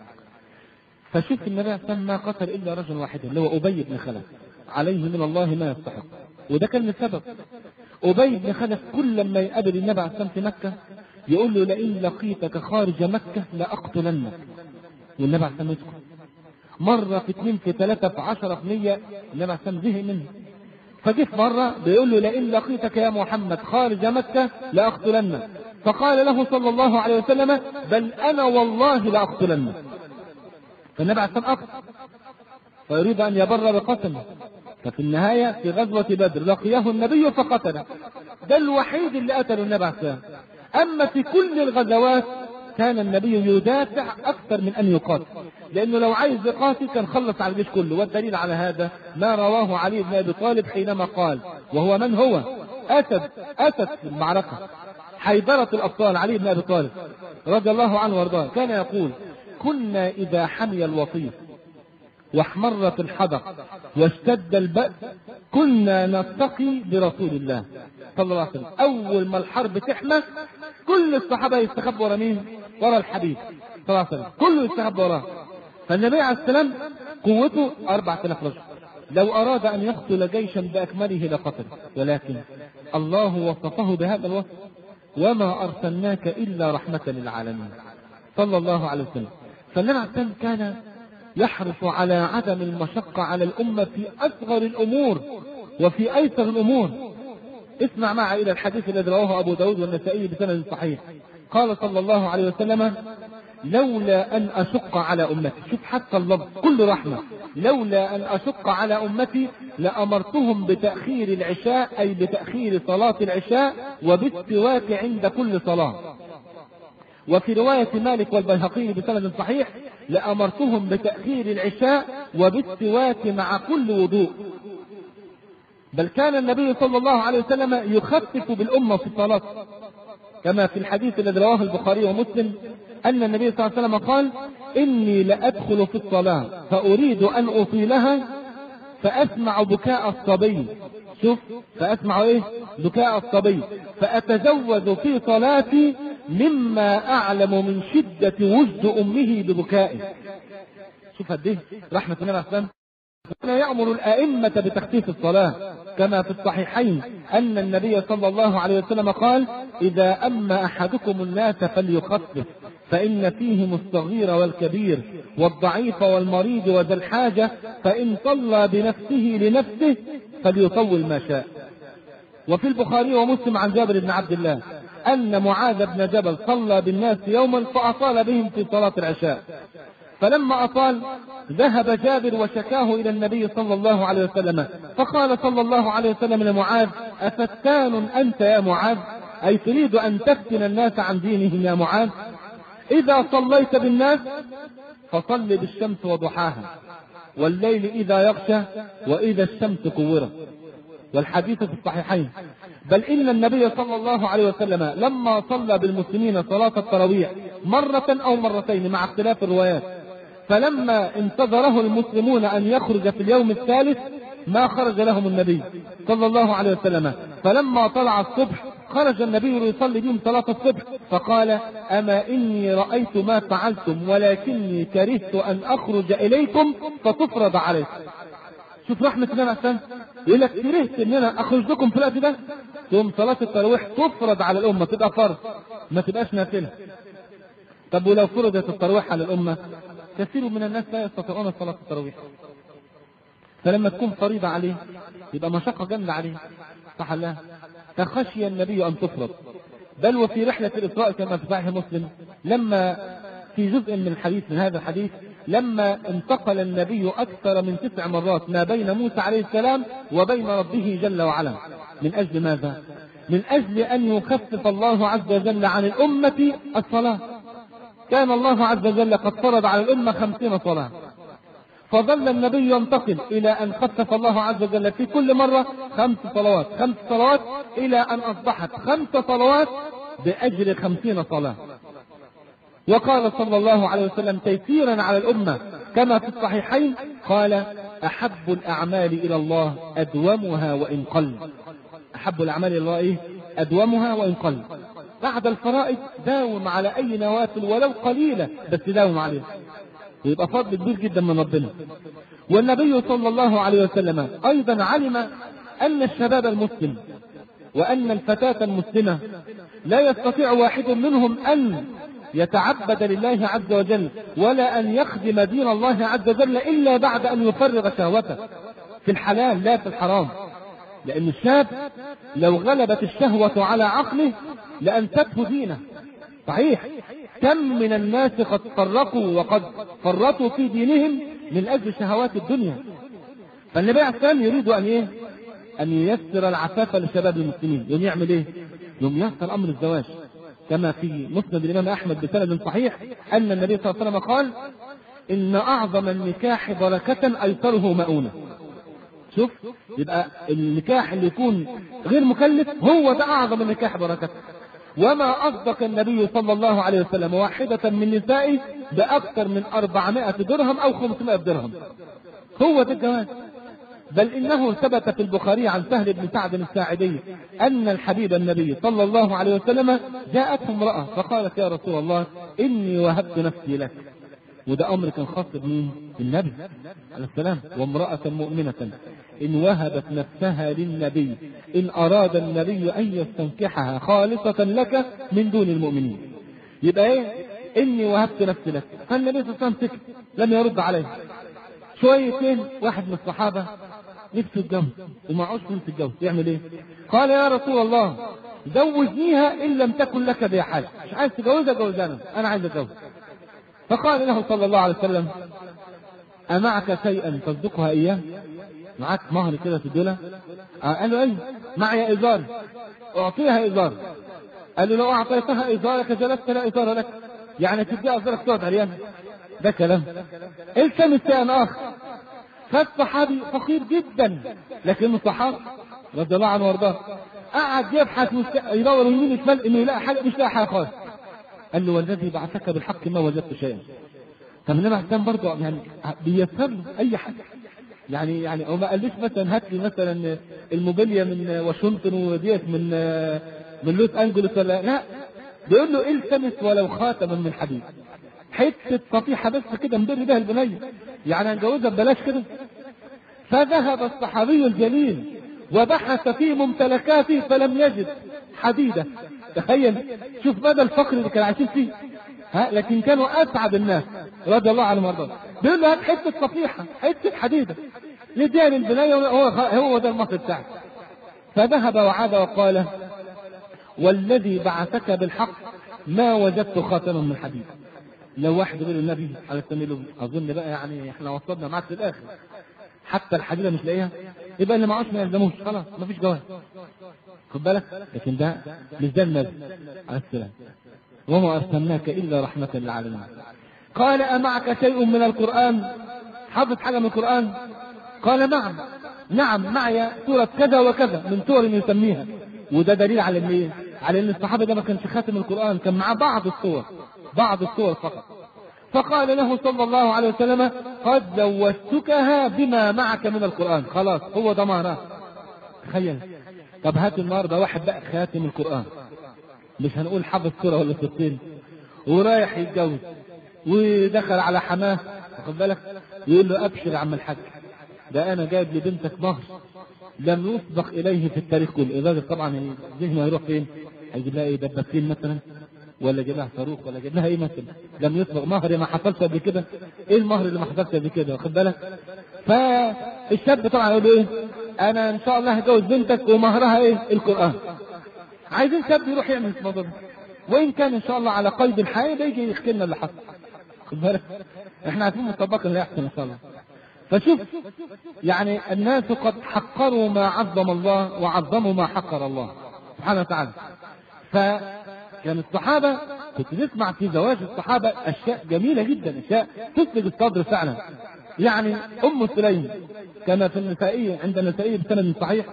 A: فشوف النبي عليه السلام ما قتل إلا رجل واحد اللي هو أبي بن خلف، عليه من الله ما يستحق. وده كان السبب. أبي بن خلف كل لما يقابل النبي عليه السلام في مكة يقول له لئن لقيتك خارج مكة لأقتلنك، والنبي عليه السلام يسكت. مرة في اثنين في ثلاثة في عشرة في مية النبي عليه السلام زهق منه. فجه في مرة بيقول له لئن لقيتك يا محمد خارج مكة لأقتلنك، فقال له صلى الله عليه وسلم بل أنا والله لأقتلنك. فالنبي عليه السلام أقتل ويريد أن يبر بقتله. ففي النهاية في غزوة بدر لقيه النبي فقتله، ده الوحيد اللي قتله النبي عليه السلام. أما في كل الغزوات كان النبي يدافع أكثر من أن يقاتل، لأنه لو عايز يقاتل كان خلص على الجيش كله. والدليل على هذا ما رواه علي بن أبي طالب حينما قال، وهو من هو؟ أسد أسد في المعركة، حيدرة الأبطال علي بن أبي طالب رضي الله عنه وارضاه، كان يقول كنا إذا حمي الوطيس واحمرت الحدق واشتد البأس كنا نتقي برسول الله صلى الله عليه وسلم. أول ما الحرب تحمى كل الصحابة يستخبوا ورا مين؟ ورا الحبيب صلى الله عليه وسلم، كله يستخبوا وراه. فالنبي عليه السلام قوته أربعة آلاف رجل، لو أراد أن يقتل جيشا بأكمله لقتل، ولكن الله وصفه بهذا الوصف وما أرسلناك إلا رحمة للعالمين صلى الله عليه وسلم. فالنبي عليه السلام كان يحرص على عدم المشقة على الأمة في أصغر الأمور وفي أيسر الأمور. اسمع معي إلى الحديث الذي رواه أبو داود والنسائي بسند صحيح. قال صلى الله عليه وسلم لولا أن أشق على أمتي، شوف حتى اللفظ كل رحمة، لولا أن أشق على أمتي لأمرتهم بتأخير العشاء، أي بتأخير صلاة العشاء وبالسواك عند كل صلاة. وفي رواية مالك والبيهقي بسند صحيح لأمرتهم بتأخير العشاء وبالسواك مع كل وضوء. بل كان النبي صلى الله عليه وسلم يخفف بالأمة في الصلاة، كما في الحديث الذي رواه البخاري ومسلم أن النبي صلى الله عليه وسلم قال إني لأدخل في الصلاة فأريد أن أطيلها فأسمع بكاء الصبي، شوف فأسمع إيه؟ بكاء الصبي، فأتزود في صلاتي مما أعلم من شدة وجد أمه ببكائه. شوف هذه رحمة النبي عليه السلام. كان يأمر الأئمة بتخفيف الصلاة، كما في الصحيحين أن النبي صلى الله عليه وسلم قال إذا أما أحدكم الناس فليخفف فإن فيهم الصغير والكبير والضعيف والمريض وذا الحاجة، فإن صلى بنفسه لنفسه فليطول ما شاء. وفي البخاري ومسلم عن جابر بن عبد الله أن معاذ بن جبل صلى بالناس يوما فأطال بهم في صلاة العشاء، فلما أطال ذهب جابر وشكاه إلى النبي صلى الله عليه وسلم، فقال صلى الله عليه وسلم لمعاذ أفتان أنت يا معاذ، أي تريد أن تفتن الناس عن دينهم يا معاذ؟ إذا صليت بالناس فصل بالشمس وضحاها والليل إذا يغشى وإذا الشمس كورت. والحديث في الصحيحين. بل إن النبي صلى الله عليه وسلم لما صلى بالمسلمين صلاة التراويح مرة أو مرتين مع اختلاف الروايات، فلما انتظره المسلمون أن يخرج في اليوم الثالث ما خرج لهم النبي صلى الله عليه وسلم، فلما طلع الصبح خرج النبي ليصلي بهم صلاة الصبح فقال أما إني رأيت ما فعلتم ولكني كرهت أن أخرج إليكم فتفرض عليكم. شوف رحمة الله أحسن، يقول لك كرهت ان انا اخرج لكم في الوقت ده، ثم صلاة التراويح تفرض على الامة، تبقى فرض ما تبقاش نافلة. طب ولو فرضت التراويح على الامة كثير من الناس لا يستطيعون صلاة التراويح، فلما تكون فريضة عليه يبقى مشقة جامدة عليه، صح الله؟ فخشي النبي ان تفرض. بل وفي رحلة الإسراء كما في صحيح مسلم لما في جزء من الحديث من هذا الحديث لما انتقل النبي أكثر من تسع مرات ما بين موسى عليه السلام وبين ربه جل وعلا. من أجل ماذا؟ من أجل أن يخفف الله عز وجل عن الأمة الصلاة. كان الله عز وجل قد فرض على الأمة خمسين صلاة، فظل النبي ينتقل إلى أن خفف الله عز وجل في كل مرة خمس صلوات خمس صلوات إلى أن أصبحت خمس صلوات بأجر خمسين صلاة. وقال صلى الله عليه وسلم تيسيرا على الأمة كما في الصحيحين قال أحب الأعمال إلى الله أدومها وإن قل. أحب الأعمال إلى الله إيه؟ أدومها وإن قل. بعد الفرائض داوم على أي نوافل ولو قليلة، بس داوم عليها، ويبقى فضل كبير جدا من ربنا. والنبي صلى الله عليه وسلم أيضا علم أن الشباب المسلم وأن الفتاة المسلمة لا يستطيع واحد منهم أن يتعبد لله عز وجل ولا أن يخدم دين الله عز وجل إلا بعد أن يفرغ شهوته في الحلال لا في الحرام. لأن الشاب لو غلبت الشهوة على عقله لأنسته دينه. صحيح كم من الناس قد فرقوا وقد فرطوا في دينهم من أجل شهوات الدنيا. فالنبي عليه الصلاة والسلام يريد أن إيه؟ أن ييسر العفاف لشباب المسلمين. يوم يعمل إيه؟ يوم ييسر أمر الزواج، كما في مسند الإمام أحمد بسند صحيح أن النبي صلى الله عليه وسلم قال: إن أعظم النكاح بركة أيسره مؤونة. شوف، يبقى النكاح اللي يكون غير مكلف هو ده أعظم النكاح بركة. وما أصدق النبي صلى الله عليه وسلم واحدة من نسائه بأكثر من أربعمائة درهم أو خمسمائة درهم. هو ده الجواز. بل إنه ثبت في البخاري عن سهل بن سعد الساعدي أن الحبيب النبي صلى الله عليه وسلم جاءته امرأة فقالت: يا رسول الله إني وهبت نفسي لك. وده أمر كان خاص بالنبي عليه السلام. وامرأة مؤمنة إن وهبت نفسها للنبي إن أراد النبي أن يستنكحها خالصة لك من دون المؤمنين. يبقى إيه؟ إني وهبت نفسي لك. فالنبي صلى الله عليه وسلم سكت لم يرد عليه. شويتين واحد من الصحابة نفسه يتجوز ومعوش فلوس يتجوز، يعمل ايه؟ قال: يا رسول الله زوجنيها ان لم تكن لك بها حاجه. مش عايز تجوزها جوزها، انا عايز اتجوز. فقال له صلى الله عليه وسلم: امعك شيئا تصدقها اياه؟ معاك مهر كده تديلها؟ قال له: ايوه معي ازار اعطيها ازار. قال له: لو اعطيتها ازارك جلست لا ازار لك، يعني تديها ازارك تقعد عريان؟ ده كلام. التمس شيئا اخر. فالصحابي فقير جدا لكنه صحابي رضي الله عنه وارضاه، قعد يبحث يدور يمين وشمال انه يلاقي حاجه، مش لاقي حاجه خالص. قال له: والذي بعثك بالحق ما وجدت شيئا. طب النبي عليه السلام برضه يعني بيسر له اي حاجه. يعني يعني هو ما قالوش مثلا هات لي مثلا الموبيليا من واشنطن وديت من من لوس انجلوس ولا لا، بيقول له: التمس ولو خاتما من حديد، حته صفيحه بس كده ندير بها البنيه، يعني هنجوزها ببلاش كده. فذهب الصحابي الجليل وبحث في ممتلكاته فلم يجد حديدة. تخيل، شوف مدى الفقر اللي كانوا عايشين فيه، ها، لكن كانوا اسعد الناس رضي الله عنهم وارضاهم. بيقول له: هات حته صفيحه حته حديده لديها للبنايه، هو هو ده المصر بتاعك. فذهب وعاد وقال: والذي بعثك بالحق ما وجدت خاتما من حديد. لو واحد يقول النبي عليه السلام له: اظن بقى يعني احنا وصلنا معاك في الاخر، حتى الحديده مش لاقيها، يبقى اللي معاش ما يلزموش، خلاص مفيش جواز. خد بالك، لكن ده مش ده النبي عليه السلام. وما ارسلناك الا رحمه للعالمين. قال: امعك شيء من القران؟ حافظ حاجه من القران؟ قال: نعم نعم معي سوره كذا وكذا من سور يسميها. وده دليل على ايه؟ على ان الصحابه ده ما كانش خاتم القران، كان معاه بعض السور، بعض السور فقط. فقال له صلى الله عليه وسلم: قد زوجتكها بما معك من القرآن، خلاص هو ده مهرها. تخيل. طب هات النهارده واحد بقى خاتم القرآن، مش هنقول حافظ سورة ولا ستين، ورايح يتجوز ودخل على حماه، واخد بالك، يقول له: ابشر يا عم الحاج، ده انا جايب لبنتك مهر لم يسبق اليه في التاريخ كله. الراجل طبعا ذهنه هيروح فين؟ هيجيب لها ايه؟ دبابتين مثلا، ولا جاب لها صاروخ، ولا جاب لها ايه مثلا؟ لم يسبق مهر ما حصلش قبل كده. ايه المهر اللي ما حصلش قبل كده؟ واخد بالك؟ فالشاب طبعا يقول ايه؟ انا ان شاء الله هجوز بنتك ومهرها ايه؟ القران. عايزين شاب يروح يعمل الموضوع ده، وان كان ان شاء الله على قيد الحياه بيجي يحكي لنا اللي حصل. واخد بالك؟ احنا عارفين مطبقا اللي هيحصل ان شاء الله. فشوف، يعني الناس قد حقروا ما عظم الله وعظموا ما حقر الله سبحانه وتعالى. ف كان الصحابة كنت تسمع في زواج الصحابة أشياء جميلة جدا، أشياء تسلج الصدر فعلا. يعني أم سليم كما في النسائية عند النسائية بسند صحيح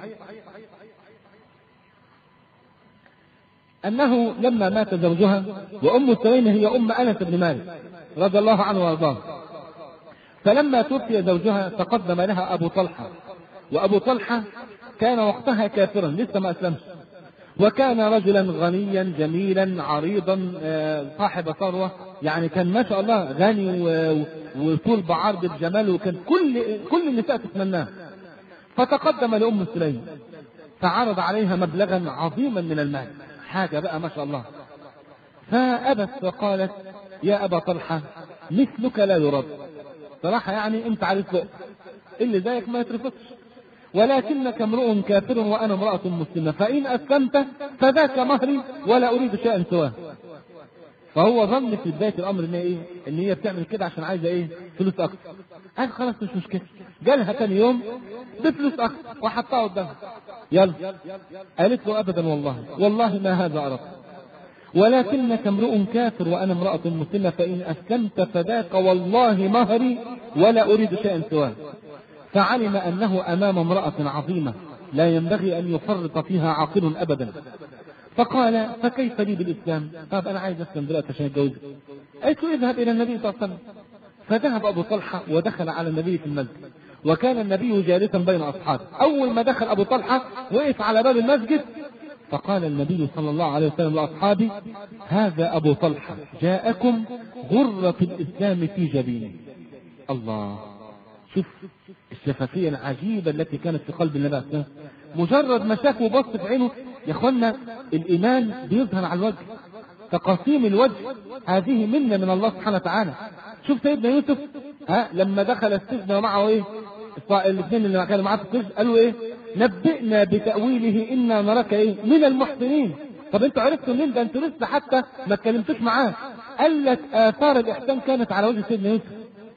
A: أنه لما مات زوجها، وأم سليم هي أم أنس بن مالك رضي الله عنه وارضاه، فلما توفي زوجها تقدم لها أبو طلحة، وأبو طلحة كان وقتها كافرا لسه ما أسلمش، وكان رجلا غنيا جميلا عريضا صاحب ثروة، يعني كان ما شاء الله غني وطول بعرض بجماله، وكان كل كل النساء تتمناه. فتقدم لأم سليم فعرض عليها مبلغا عظيما من المال، حاجة بقى ما شاء الله. فأبت وقالت يا أبا طلحة مثلك لا يرد، صراحة يعني انت عارف بقى اللي زيك ما يترفضش، ولكنك امرؤ كافر وأنا امرأة مسلمة، فإن أسلمت فذاك مهري ولا أريد شيئا سواه. فهو ظن في بداية الأمر إن إيه؟ إن هي بتعمل كده عشان عايزة إيه؟ فلوس أكتر. قال خلاص مش مشكلة. جالها تاني يوم بفلوس أكتر وحطها قدامها. يلا. قالت له أبدا والله والله ما هذا أردت، ولكنك امرؤ كافر وأنا امرأة مسلمة، فإن أسلمت فذاك والله مهري ولا أريد شيئا سواه. فعلم أنه أمام امرأة عظيمة لا ينبغي أن يفرط فيها عاقل أبدا. فقال فكيف لي بالإسلام؟ طب أنا عايز أسلم دلوقتي عشان أتجوز. قلت له اذهب إلى النبي صلى الله عليه وسلم. فذهب أبو طلحة ودخل على النبي في المسجد، وكان النبي جالسا بين أصحابه. أول ما دخل أبو طلحة وقف على باب المسجد، فقال النبي صلى الله عليه وسلم لأصحابه هذا أبو طلحة جاءكم غرة الإسلام في جبينه. الله، شوف الشفافية العجيبة التي كانت في قلب النبي صلى الله عليه وسلم. مجرد ما شافه وبص في عينه يا اخوانا الإيمان بيظهر على الوجه، تقاسيم الوجه هذه منة من الله سبحانه وتعالى. شوف سيدنا يوسف ها لما دخل السجن ومعه ايه الاثنين اللي كانوا معاه في السجن، قالوا ايه نبئنا بتأويله إنا نراك ايه من المحسنين. طب انتوا عرفتوا منين ده؟ انتوا لسه حتى ما اتكلمتوش معاه. قال لك آثار الإحسان كانت على وجه سيدنا يوسف.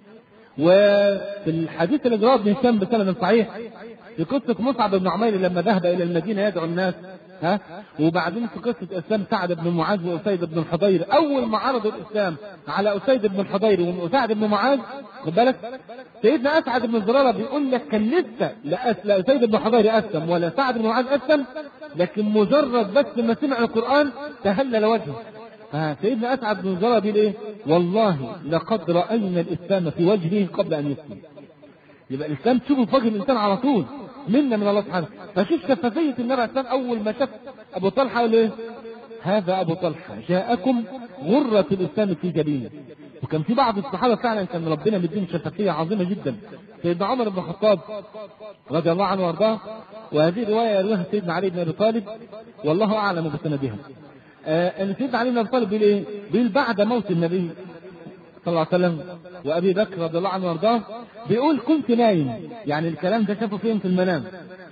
A: وفي الحديث اللي رواه ابن هشام بسند صحيح في قصة مصعب بن عمير لما ذهب إلى المدينة يدعو الناس، ها وبعدين في قصة إسلام سعد بن معاذ وأسيد بن الحضير، أول ما عرضوا الإسلام على أسيد بن الحضير وسعد بن معاذ، خد بالك سيدنا أسعد بن زرارة بيقول لك كان لسه لا أسيد بن الحضير أسلم ولا سعد بن معاذ أسلم، لكن مجرد بس ما سمع القرآن تهلل وجهه. فسيدنا أسعد بن زرارة بيقول إيه والله لقد رأينا الإسلام في وجهه قبل أن يسلم. يبقى الإسلام تشوفه في وجه الإنسان على طول منا من الله سبحانه. فشوف شفافية النبي الإسلام أول ما شاف أبو طلحة قال إيه هذا أبو طلحة جاءكم غرة الإسلام في جبينه. وكان في بعض الصحابة فعلا كان ربنا مدين شفافية عظيمة جدا. سيدنا عمر بن الخطاب رضي الله عنه وارضاه، وهذه رواية يرويها سيدنا علي بن أبي طالب والله أعلم بسندها، آه أن سيدنا علي بن أبي طالب بيقول إيه بيقول بعد موت النبي صلى الله عليه وسلم وأبي بكر رضي الله عنه وارضاه، بيقول كنت نايم، يعني الكلام ده شافه فين في المنام،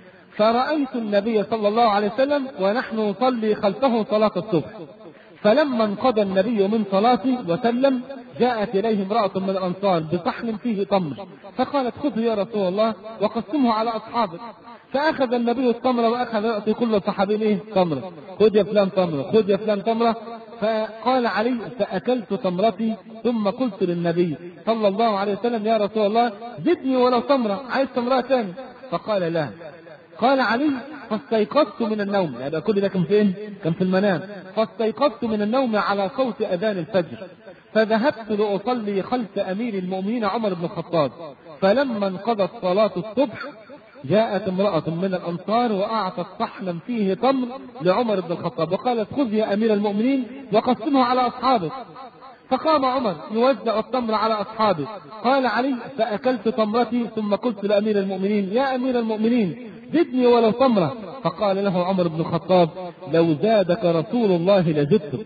A: فرأيت النبي صلى الله عليه وسلم ونحن نصلي خلفه صلاة الصبح، فلما انقضى النبي من صلاته وسلم جاءت إليه امرأة من الأنصار بصحن فيه تمر، فقالت خذه يا رسول الله وقسمه على أصحابك. فأخذ النبي التمر وأخذ يعطي كل صحابي إيه تمرة، خذ يا فلان تمرة، خذ يا فلان تمرة. فقال علي فأكلت تمرتي ثم قلت للنبي صلى الله عليه وسلم يا رسول الله زدني ولو تمرة، عايز تمرة تاني؟ فقال لا. قال علي فاستيقظت من النوم، يعني كل ده كان فين؟ كان في المنام. فاستيقظت من النوم على صوت أذان الفجر، فذهبت لأصلي خلف أمير المؤمنين عمر بن الخطاب، فلما انقضت صلاة الصبح جاءت امرأة من الأنصار وأعطت صحنا فيه تمر لعمر بن الخطاب وقالت خذ يا أمير المؤمنين وقسمه على أصحابك. فقام عمر يوزع التمر على أصحابه. قال علي فأكلت تمرتي ثم قلت لأمير المؤمنين يا أمير المؤمنين زدني ولو تمرة. فقال له عمر بن الخطاب لو زادك رسول الله لزدتك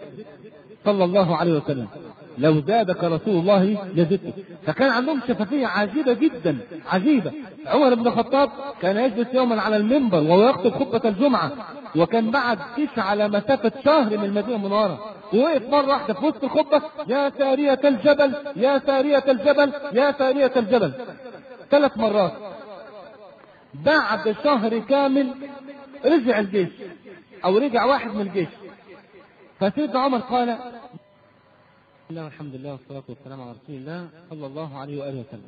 A: صلى الله عليه وسلم، لو زادك رسول الله لزدتك. فكان عندهم شفافية عجيبة جدا عجيبة. عمر بن الخطاب كان يجلس يوما على المنبر وهو يخطب خطبة الجمعة، وكان بعد كيش على مسافة شهر من المدينة المنورة، ووقف مرة واحدة في وسط الخطبة يا سارية الجبل يا سارية الجبل يا سارية الجبل ثلاث مرات. بعد شهر كامل رجع الجيش او رجع واحد من الجيش. فسيدنا عمر قال بسم الله والحمد لله والصلاة والسلام على رسول الله صلى الله عليه وآله وسلم.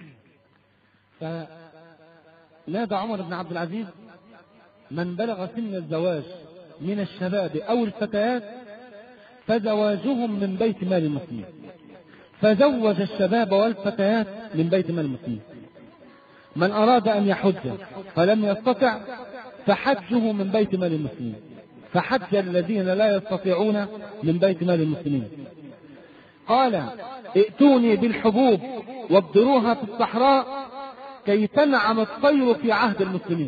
A: فنادى عمر بن عبد العزيز من بلغ سن الزواج من الشباب أو الفتيات فزواجهم من بيت مال المسلمين، فزوج الشباب والفتيات من بيت مال المسلمين. من أراد أن يحج فلم يستطع
B: فحجه من بيت مال المسلمين، فحج الذين لا يستطيعون من بيت مال المسلمين. قال ائتوني بالحبوب وابدروها في الصحراء كي تنعم الطير في عهد المسلمين.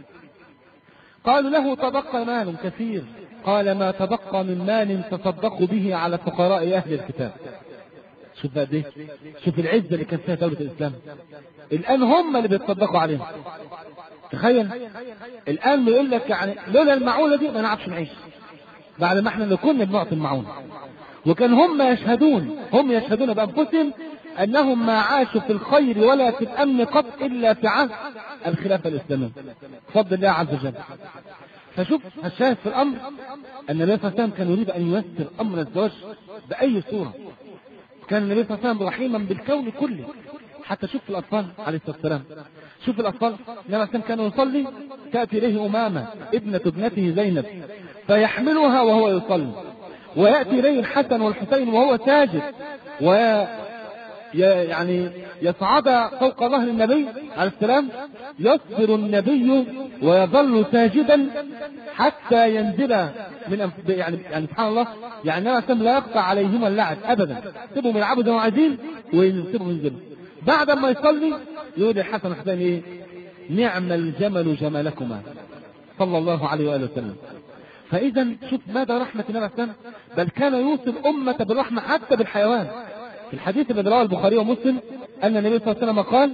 B: قالوا له تبقى مال كثير، قال ما تبقى من مال تصدقوا به على فقراء أهل الكتاب. شوف بقى دي، شوف العزة اللي كانت فيها دولة الإسلام. الآن هم اللي بيتصدقوا عليهم. تخيل الآن بيقول لك يعني لولا المعونة دي ما نعرفش نعيش، بعد ما احنا اللي كنا بنعطي المعونة. وكان هم يشهدون هم يشهدون بأنفسهم أنهم ما عاشوا في الخير ولا في الأمن قط إلا في عهد الخلافة الإسلامية بفضل الله عز وجل. فشوف الشاهد في الأمر أن النبي صلى الله عليه وسلم كان يريد أن ييسر أمر الزواج بأي صورة. كان النبي صلى الله عليه وسلم رحيما بالكون كله. حتى شوف الأطفال عليه الصلاة والسلام، شوف الأطفال النبي صلى كان يصلي تأتي إليه أمامة ابنة ابنته زينب فيحملها وهو يصلي، ويأتي إليه الحسن والحسين وهو ساجد، و يعني يصعد فوق ظهر النبي عليه السلام، يصبر النبي ويظل ساجدا حتى ينزل من يعني يعني سبحان الله، يعني النبي لا يقطع عليهما اللعب ابدا، سيبهم يلعبوا زي ما عايزين ويسيبهم ينزلوا. بعد ما يصلي يقول الحسن والحسين ايه؟ نعم الجمل جملكما صلى الله عليه واله وسلم. فاذا شوف ماذا رحمه النبي عليه السلام، بل كان يوصي الامه بالرحمه حتى بالحيوان. في الحديث الذي رواه البخاري ومسلم أن النبي صلى الله عليه وسلم قال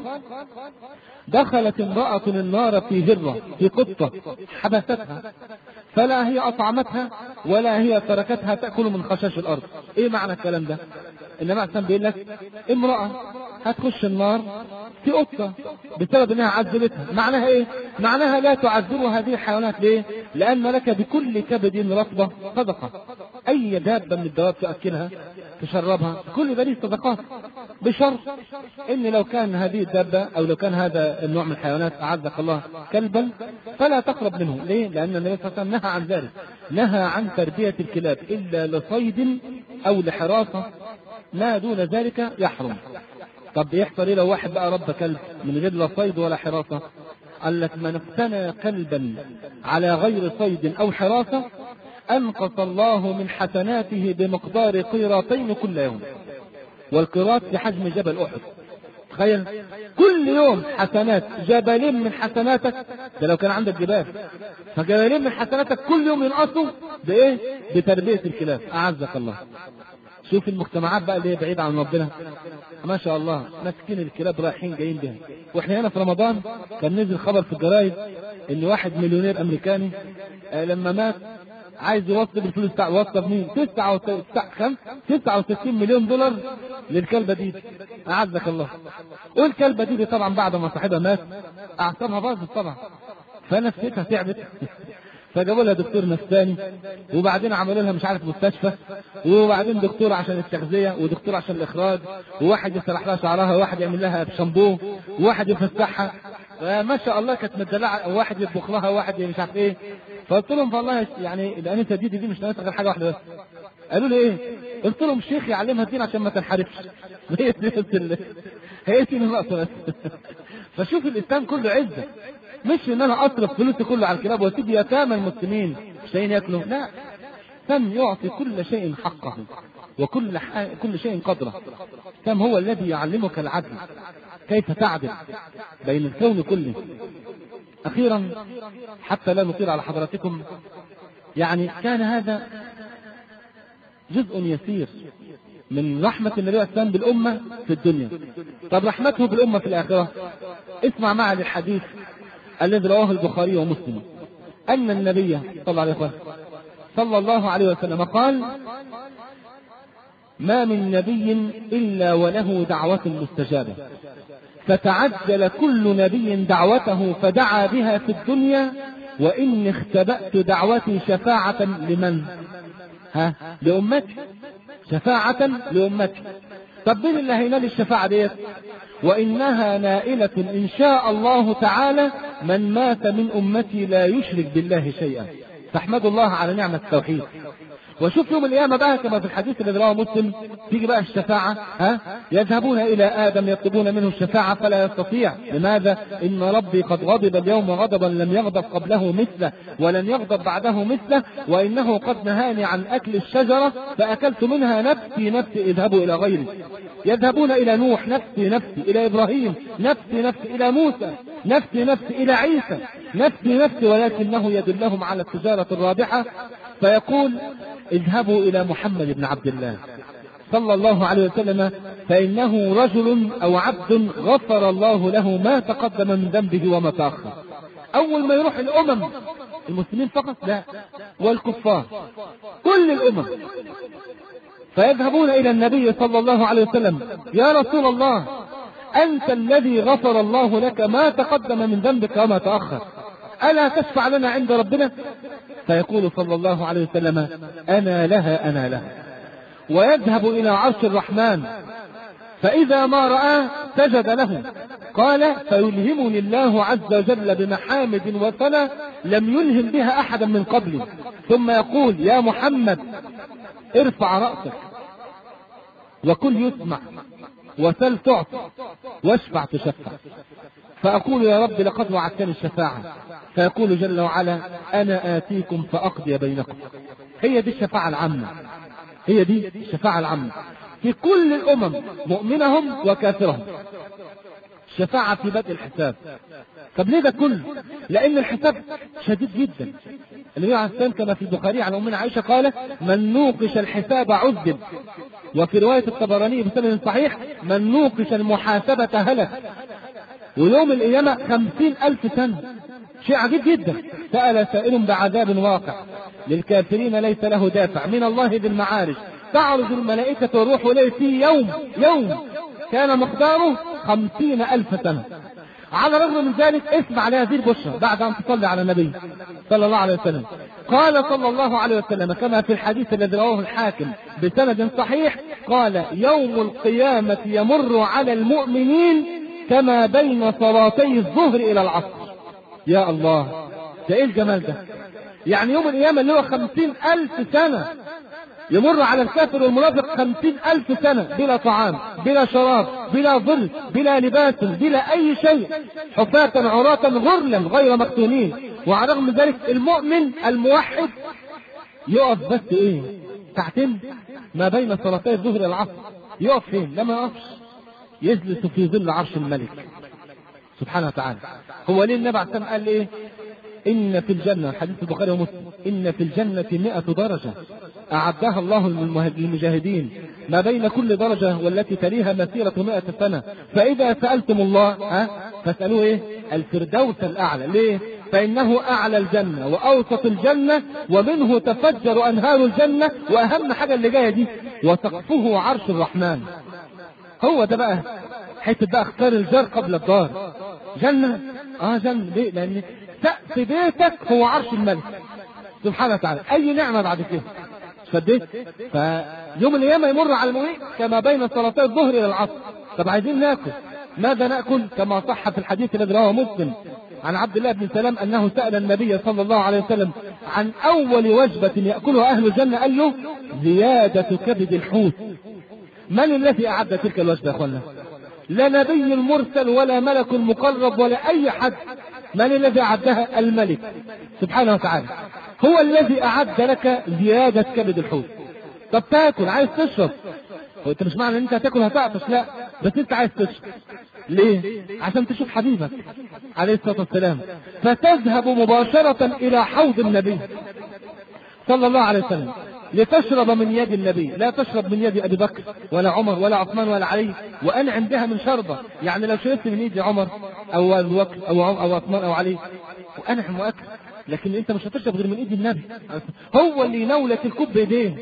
B: دخلت امرأة النار في هرة في قطة حبستها فلا هي أطعمتها ولا هي تركتها تأكل من خشاش الأرض. إيه معنى الكلام ده؟ النبي عليه السلام بيقول لك امرأة هتخش النار في قطة بسبب انها عذبتها. معناها ايه؟ معناها لا تعذب هذه الحيوانات. ليه؟ لأن لك بكل كبد رطبة صدقة. أي دابة من الدواب تأكلها تشربها كل ذلك صدقات، بشرط ان لو كان هذه الدابة او لو كان هذا النوع من الحيوانات اعزك الله كلبا فلا تقرب منه. ليه؟ لان النبي صلى الله عليه وسلم نهى عن ذلك، نهى عن تربية الكلاب الا لصيد او لحراسة، ما دون ذلك يحرم. طب يحصل ايه لو واحد بقى رب كلب من غير لا صيد ولا حراسة؟ قال لك من اقتنى كلبا على غير صيد او حراسة أنقص الله من حسناته بمقدار قيراطين كل يوم، والقيراط بحجم جبل أحد. تخيل كل يوم حسنات، جبلين من حسناتك، ده لو كان عندك جبال، فجبلين من حسناتك كل يوم ينقصوا بإيه؟ بتربية الكلاب أعزك الله. شوف المجتمعات بقى اللي هي بعيدة عن ربنا ما شاء الله ماسكين الكلاب رايحين جايين بها. واحنا هنا في رمضان كان نزل خبر في الجرايد ان واحد مليونير امريكاني آه لما مات عايز يوصل الفلوس بتاع وصل مين؟ تسعة وستين مليون دولار للكلبة دي أعزك الله. والكلبة دي, دي طبعا بعد ما صاحبها مات أعصابها باظت طبعا، فنفسيتها تعبت فجابوا لها دكتور نفساني، وبعدين عملوا لها مش عارف مستشفى، وبعدين دكتور عشان التغذية ودكتور عشان الإخراج، وواحد يسرح لها شعرها وواحد يعمل لها بشامبو وواحد يفسحها ما شاء الله كانت مدلعة، وواحد يطبخ لها وواحد مش عارف ايه. فقلت لهم والله يعني الانسه دي دي مش ناقصه غير حاجه واحده بس. قالوا لي ايه؟ قلت لهم الشيخ يعلمها الدين عشان ما تنحرفش. هي دي هي دي النقطه بس. فشوف الاسلام كله عزه، مش ان انا اصرف فلوسي كله على الكلاب واسيب يتامى المسلمين مش لاقيين ياكلوا، لا، سم يعطي كل شيء حقه وكل كل شيء قدره. سم هو الذي يعلمك العدل، كيف تعدل بين الكون كله. أخيرا حتى لا نطيل على حضراتكم، يعني كان هذا جزء يسير من رحمة النبي عليه السلام بالأمة في الدنيا. طب رحمته بالأمة في الآخرة، اسمع معي الحديث الذي رواه البخاري ومسلم أن النبي صلى الله عليه وسلم صلى الله عليه وسلم قال ما من نبي إلا وله دعوة مستجابة، فتعجل كل نبي دعوته فدعا بها في الدنيا، وإني اختبأت دعوتي شفاعة لمن؟ ها؟ لأمتي، شفاعة لأمتي. طب مين اللي هينال الشفاعة ديت؟ وإنها نائلة إن شاء الله تعالى من مات من أمتي لا يشرك بالله شيئا. فاحمدوا الله على نعمة التوحيد. وشوف يوم القيامة بقى كما في الحديث الذي رواه مسلم، تيجي بقى الشفاعة، ها يذهبون إلى آدم يطلبون منه الشفاعة فلا يستطيع. لماذا؟ إن ربي قد غضب اليوم غضبا لم يغضب قبله مثله ولن يغضب بعده مثله، وإنه قد نهاني عن أكل الشجرة فأكلت منها، نفسي نفسي اذهبوا إلى غيري. يذهبون إلى نوح نفسي نفسي، إلى إبراهيم نفسي نفسي، إلى موسى نفسي نفسي، إلى عيسى نفسي نفسي، ولكنه يدلهم على التجارة الرابحة فيقول اذهبوا إلى محمد بن عبد الله صلى الله عليه وسلم فإنه رجل أو عبد غفر الله له ما تقدم من ذنبه وما تأخر. أول ما يروح الأمم، المسلمين فقط لا، والكفار كل الأمم، فيذهبون إلى النبي صلى الله عليه وسلم يا رسول الله أنت الذي غفر الله لك ما تقدم من ذنبك وما تأخر، ألا تشفع لنا عند ربنا؟ فيقول صلى الله عليه وسلم أنا لها أنا لها. ويذهب إلى عرش الرحمن فإذا ما رآه سجد له. قال فيلهمني الله عز وجل بمحامد وثنى لم يلهم بها أحدا من قبلي، ثم يقول يا محمد ارفع رأسك وكل يسمع وسل تعطى واشفع تشفع. فأقول يا رب لقد وعدتني الشفاعة، فيقول جل وعلا أنا آتيكم فأقضي بينكم. هي دي الشفاعة العامة، هي دي الشفاعة العامة في كل الأمم مؤمنهم وكافرهم. الشفاعة في بدء الحساب. طب ليه ده كله؟ لأن الحساب شديد جدا. النبي عليه السلام كما في البخاري عن أمنا عائشة قال من نوقش الحساب عذب، وفي رواية الطبراني بسند صحيح من نوقش المحاسبة هلك. ويوم القيامة خمسين ألف سنة، شيء عجيب جدا. سأل سائل بعذاب واقع للكافرين ليس له دافع من الله ذي المعارج، تعرج الملائكة والروح إليه في يوم يوم كان مقداره خمسين ألف سنة. على الرغم من ذلك اسمع لهذه البشرى بعد أن تصلي على النبي صلى الله عليه وسلم. قال صلى الله عليه وسلم كما في الحديث الذي رواه الحاكم بسند صحيح قال يوم القيامة يمر على المؤمنين كما بين صلاتي الظهر إلى العصر. يا الله، ده ايه الجمال ده؟ يعني يوم القيامة اللي هو خمسين ألف سنة يمر على الكافر والمنافق خمسين ألف سنة بلا طعام بلا شراب بلا ظل بلا لباس بلا أي شيء، حفاة عراة غرلا غير مختونين. وعلى الرغم من ذلك المؤمن الموحد يقف بس ايه ساعتين ما بين صلاتي الظهر والعصر. يقف فين؟ لما يقفش يجلس في ظل عرش الملك سبحانه وتعالى. هو ليه النبي عليه الصلاة والسلام قال ايه؟ إن في الجنة، حديث البخاري ومسلم، إن في الجنة مئة درجة أعدها الله للمجاهدين ما بين كل درجة والتي تليها مسيرة مئة سنة، فإذا سألتم الله ها فاسألوه إيه؟ الفردوس الأعلى. ليه؟ فإنه أعلى الجنة وأوسط الجنة ومنه تفجر أنهار الجنة، وأهم حاجة اللي جاية دي وسقفه عرش الرحمن. هو ده بقى حيث بقى اختار الجار قبل الدار. جنة اه جنة ليه؟ لأن سقف بيتك هو عرش الملك سبحانه وتعالى. أي نعمة بعد كده فديت. فيوم القيامة يمر على المؤمنين كما بين صلاتي الظهر إلى العصر. طب عايزين ناكل، ماذا نأكل؟ كما صح في الحديث الذي رواه مسلم عن عبد الله بن سلام أنه سأل النبي صلى الله عليه وسلم عن أول وجبة يأكلها أهل الجنة، قال له زيادة كبد الحوت. من الذي أعد تلك الوجبة يا أخوانا؟ لا نبي مرسل ولا ملك مقرب ولا أي حد. من الذي أعدها؟ الملك سبحانه وتعالى، هو الذي أعد لك زيادة كبد الحوت. طب تاكل، عايز تشرب، وانت مش معنى ان انت هتاكل هتعطش، لا، بس انت عايز تشرب. ليه؟ عشان تشوف حبيبك عليه الصلاة والسلام. فتذهب مباشرة إلى حوض النبي صلى الله عليه وسلم لتشرب من يد النبي، لا تشرب من يد أبي بكر ولا عمر ولا عثمان ولا علي، وأنعم بها من شربة. يعني لو شربت من يد عمر أو أبي بكر أو أو عثمان أو علي وأنعم وأكل، لكن أنت مش هتشرب غير من يد النبي، هو اللي ينولك الكوب بيديه.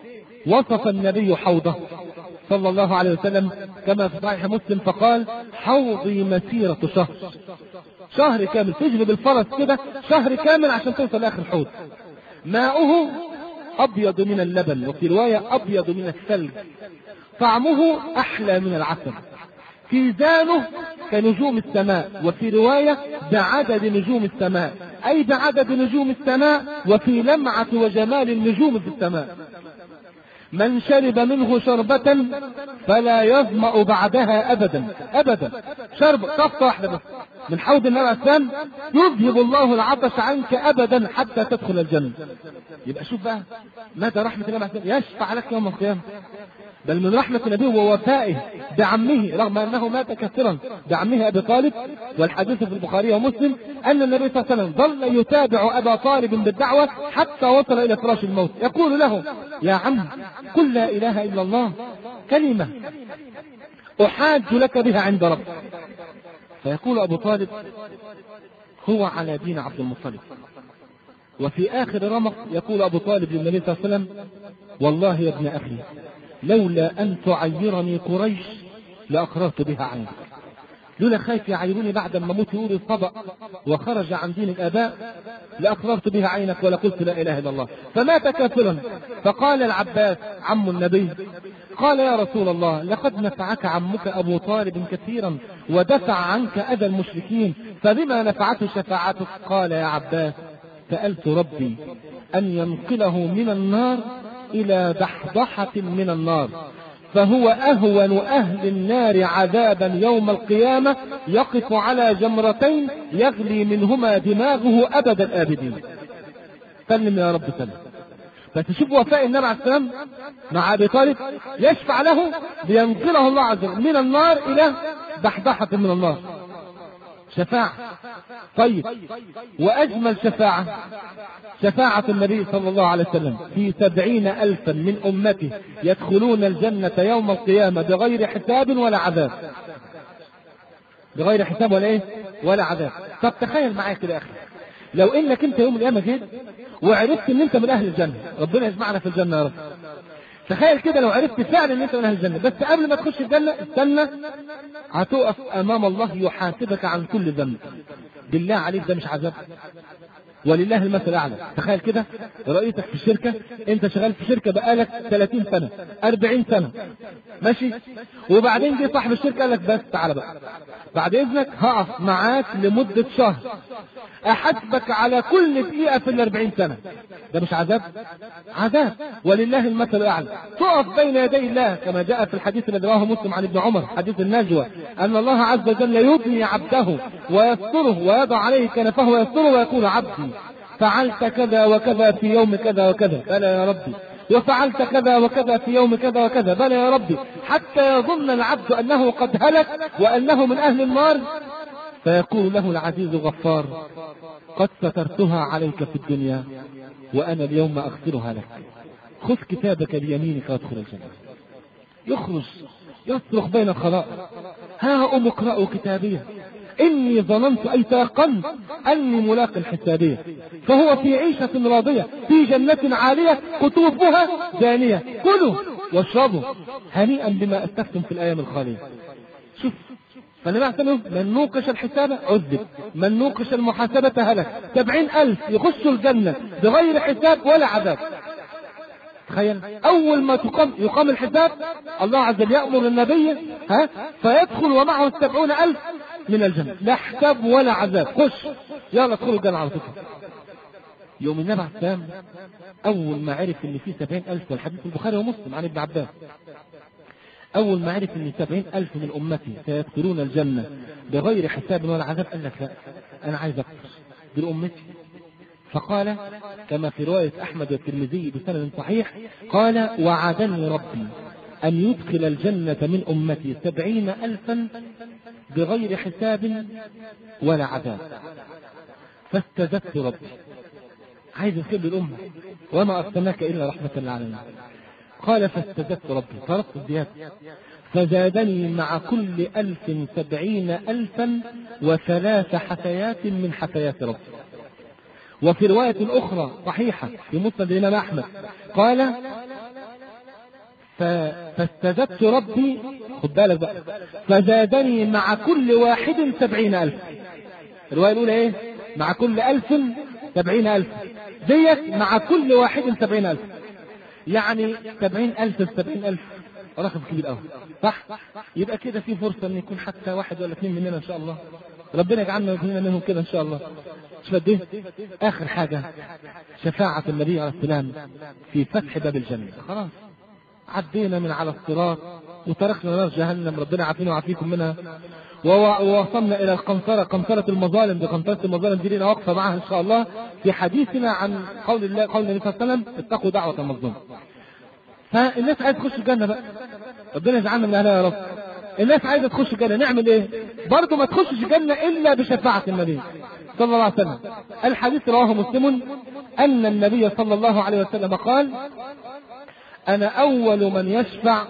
B: وصف النبي حوضه صلى الله عليه وسلم كما في صحيح مسلم فقال حوضي مسيرة شهر، شهر كامل تجري بالفرس كده شهر كامل عشان توصل لآخر الحوض. ماؤه أبيض من اللبن، وفي رواية أبيض من الثلج، طعمه أحلى من العسل، كيزانه كنجوم السماء، وفي رواية بعدد نجوم السماء، أي بعدد نجوم السماء وفي لمعة وجمال النجوم في السماء. من شرب منه شربة فلا يظمأ بعدها أبدا أبدا. شرب طفة واحدة بس من حوض النبي عليه السلام يذهب الله العطش عنك أبدا حتى تدخل الجنة. يبقى شوف بقى ماذا رحمة الله عليه السلام يشفع لك يوم القيامة. بل من رحمة النبي ووفائه بعمه رغم أنه مات كثيرا بعمه أبي طالب، والحديث في البخاري ومسلم أن النبي صلى الله عليه وسلم ظل يتابع أبا طالب بالدعوة حتى وصل إلى فراش الموت يقول له يا عم قل لا إله إلا الله كلمة أحاج لك بها عند ربك. فيقول أبو طالب هو على دين عبد المطلب. وفي آخر رمق يقول أبو طالب للنبي صلى الله عليه وسلم والله يا ابن أخي لولا أن تعيرني قريش لأقررت بها عنك. لولا خايف يعيروني بعد ما موت يقول الصبأ وخرج عن دين الآباء لأقررت بها عينك ولا قلت لا إله إلا الله. فمات كافرا. فقال العباس عم النبي قال يا رسول الله لقد نفعك عمك أبو طالب كثيرا ودفع عنك أذى المشركين فبما نفعته شفاعتك؟ قال يا عباس سألت ربي أن ينقله من النار إلى ضحضحة من النار فهو أهون أهل النار عذابا يوم القيامة يقف على جمرتين يغلي منهما دماغه أبد الآبدين. سلم يا رب سلم. فتشوف وفاء النبي عليه السلام مع أبي طالب يشفع له لينقله الله عز وجل من النار إلى ضحضحة من النار. شفاعة. طيب وأجمل شفاعة شفاعة النبي صلى الله عليه وسلم في سبعين ألفا من أمته يدخلون الجنة يوم القيامة بغير حساب ولا عذاب. بغير حساب ولا إيه ولا عذاب. طب تخيل معايا كده يا أخي لو إنك أنت يوم القيامة جيت وعرفت أن أنت من أهل الجنة. ربنا يجمعنا في الجنة يا رب. تخيل كده لو عرفت فعلا ان انت من اهل الجنه بس قبل ما تخش الجنه استنى هتقف امام الله يحاسبك عن كل ذنب. بالله عليك ده مش عذاب؟ ولله المثل الاعلى. تخيل كده رئيسك في الشركه انت شغال في شركه بقالك ثلاثين سنه أربعين سنه ماشي وبعدين جه صاحب الشركه قال لك بس تعالى بقى بعد اذنك هقف معاك لمده شهر احاسبك على كل دقيقه في الأربعين سنه. ده مش عذاب؟ عذاب. ولله المثل الاعلى. تقف بين يدي الله كما جاء في الحديث الذي رواه مسلم عن ابن عمر حديث النجوى ان الله عز وجل يبني عبده ويستره ويضع عليه كنفه ويستره ويقول عبدي فعلت كذا وكذا في يوم كذا وكذا بلى يا ربي وفعلت كذا وكذا في يوم كذا وكذا بلى يا ربي حتى يظن العبد انه قد هلك وانه من اهل النار فيقول له العزيز الغفار قد سترتها عليك في الدنيا وأنا اليوم أغفرها لك خذ كتابك بيمينك وادخل الجنة. يخرج يصرخ بين الخلائق ها أم اقرأوا كتابيه إني ظننت أي تيقنت أني ملاق حسابيه فهو في عيشة راضية في جنة عالية قطوفها دانية كلوا واشربوا هنيئا بما أسلفتم في الأيام الخالية. شوف فالنبي عليه الصلاة والسلام من نوقش الحساب عذب من نوقش المحاسبة هلك. سبعين ألف يخشوا الجنة بغير حساب ولا عذاب. تخيل أول ما تقام يقام الحساب الله عز وجل يأمر النبي ها فيدخل ومعه السبعون ألف من الجنة لا حساب ولا عذاب. خش يلا ادخلوا الجنة على طول. يوم النبي عليه السلام أول ما عرف إن في سبعين ألف والحديث البخاري ومسلم عن ابن عباس أول ما عرف أن سبعين ألف من أمتي سيدخلون الجنة بغير حساب ولا عذاب قال لك لا أنا عايز أكثر بالأمتي. فقال كما في رواية أحمد والترمذي بسند صحيح قال وعدني ربي أن يدخل الجنة من أمتي سبعين ألفا بغير حساب ولا عذاب. فاستزدت ربي عايز يدخل الأمة وما أرسلناك إلا رحمة للعالمين. قال فاستزدت ربي فرقت الزيادة فزادني مع كل ألف سبعين ألفا وثلاث حثيات من حثيات ربي. وفي رواية أخرى صحيحة في مسند الإمام أحمد قال فاستزدت ربي خد بالك بقى فزادني مع كل واحد سبعين ألف. الرواية الأولى إيه مع كل ألف سبعين ألف ديت مع كل واحد سبعين ألف يعني سبعين ألف سبعين ألف رقم كبير أوي صح؟ يبقى كده في فرصة أن يكون حتى واحد ولا اثنين مننا إن شاء الله ربنا يجعلنا كلنا منهم كده ان شاء الله. مش قد ايه؟ اخر حاجه شفاعه النبي عليه السلام في فتح باب الجنه. خلاص عدينا من على الصراط وتركنا نار جهنم، ربنا يعافينا ويعافيكم منها، ووصلنا الى القنطره، قنطره المظالم. دي قنطره المظالم دي لنا وقفه معها ان شاء الله في حديثنا عن قول الله، قول النبي صلى الله عليه وسلم اتقوا دعوه المظلوم. فالناس عايزه تخش الجنه بقى، ربنا يجعلنا من اهلها يا رب. الناس عايزه تخش الجنه، نعمل ايه؟ برضه ما تخشش الجنه الا بشفاعه النبي صلى الله عليه وسلم. الحديث رواه مسلم ان النبي صلى الله عليه وسلم قال: انا اول من يشفع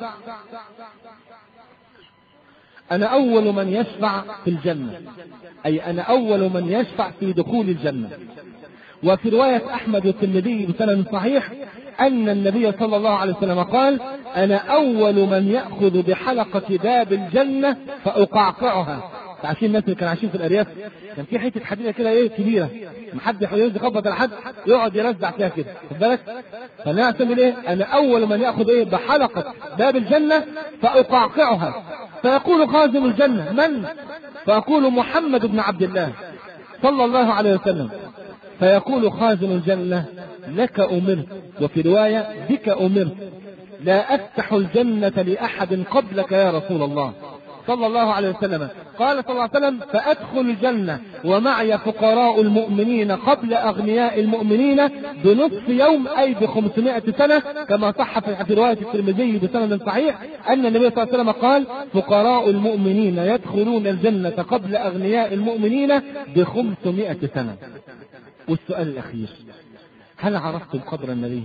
B: انا اول من يشفع في الجنه، اي انا اول من يشفع في دخول الجنه. وفي روايه احمد والترمذي بسند صحيح ان النبي صلى الله عليه وسلم قال: انا اول من ياخذ بحلقه باب الجنه فاقعقعها. عارفين الناس اللي كانوا عايشين في الارياف كان في حته حديده كده ايه كبيره، ما حد يحاول يخبط على حد يقعد يرزع فيها كده، خد بالك؟ فانا اعتمد ايه؟ انا اول من ياخذ ايه بحلقه باب الجنه فاقعقعها. فيقول خازن الجنه: من؟ فاقول: محمد بن عبد الله صلى الله عليه وسلم. فيقول خازن الجنه: لك امرت، وفي روايه: بك امرت، لا افتح الجنه لاحد قبلك يا رسول الله صلى الله عليه وسلم. قال صلى الله عليه وسلم: فأدخل الجنة ومعي فقراء المؤمنين قبل أغنياء المؤمنين بنصف يوم، أي بخمسمائة سنة، كما صح في رواية الترمذي بسند صحيح أن النبي صلى الله عليه وسلم قال: فقراء المؤمنين يدخلون الجنة قبل أغنياء المؤمنين بخمسمائة سنة. والسؤال الأخير: هل عرفتم قدر النبي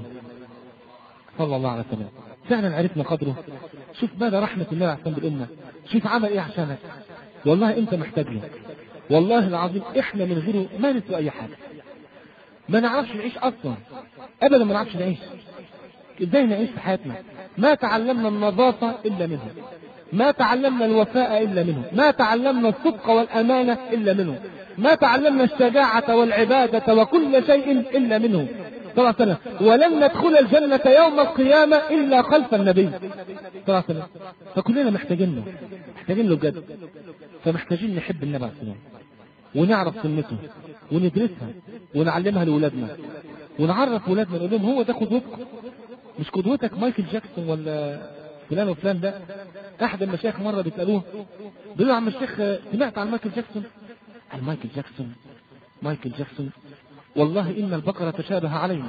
B: صلى الله عليه وسلم؟ فعلا عرفنا قدره؟ شوف ماذا رحمة الله عليه بالأمة، شوف عمل ايه عشانك. والله انت محتاج له، والله العظيم احنا من غيره ما نسوى اي حاجة، ما نعرفش نعيش اصلا ابدا، ما نعرفش نعيش. ازاي نعيش في حياتنا؟ ما تعلمنا النظافة الا منه، ما تعلمنا الوفاء الا منه، ما تعلمنا الصدق والامانة الا منه، ما تعلمنا الشجاعة والعبادة وكل شيء الا منه صلى الله عليه وسلم. ولن ندخل الجنة يوم القيامة إلا خلف النبي صلى الله عليه وسلم. فكلنا محتاجين له، محتاجين له بجد. فمحتاجين نحب النبي عليه السلام ونعرف سنته وندرسها ونعلمها لأولادنا ونعرف أولادنا، نقول لهم هو ده قدوتكم، مش قدوتك مايكل جاكسون ولا فلان وفلان. ده أحد المشايخ مرة بيسألوه، بيقولوا: يا عم الشيخ سمعت عن مايكل جاكسون؟ قال: مايكل جاكسون مايكل جاكسون والله إن البقرة تشابه علينا.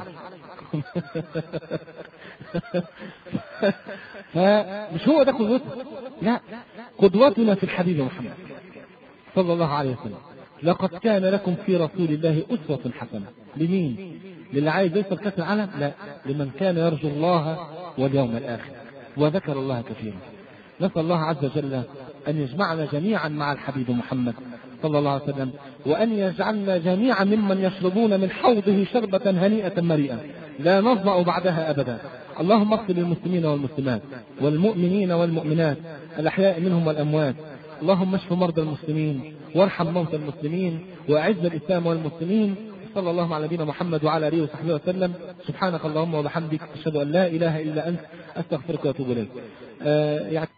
B: فمش هو ده قدوتنا، لا، قدوتنا في الحبيب محمد صلى الله عليه وسلم. لقد كان لكم في رسول الله أسوة حسنة. لمين؟ للي عايز يوصل كأس العالم؟ لا، لمن كان يرجو الله واليوم الآخر وذكر الله كثيرا. نسأل الله عز وجل أن يجمعنا جميعا مع الحبيب محمد صلى الله عليه وسلم، وأن يجعلنا جميعا ممن يشربون من حوضه شربة هنيئة مريئة لا نظمأ بعدها أبدا. اللهم اغفر للمسلمين والمسلمات والمؤمنين والمؤمنات الأحياء منهم والأموات. اللهم اشف مرضى المسلمين وارحم موتى المسلمين وأعز الإسلام والمسلمين. صلى الله على نبينا محمد وعلى آله وصحبه وسلم. سبحانك اللهم وبحمدك، أشهد أن لا إله إلا أنت، أستغفرك وأتوب إليك. آه يعني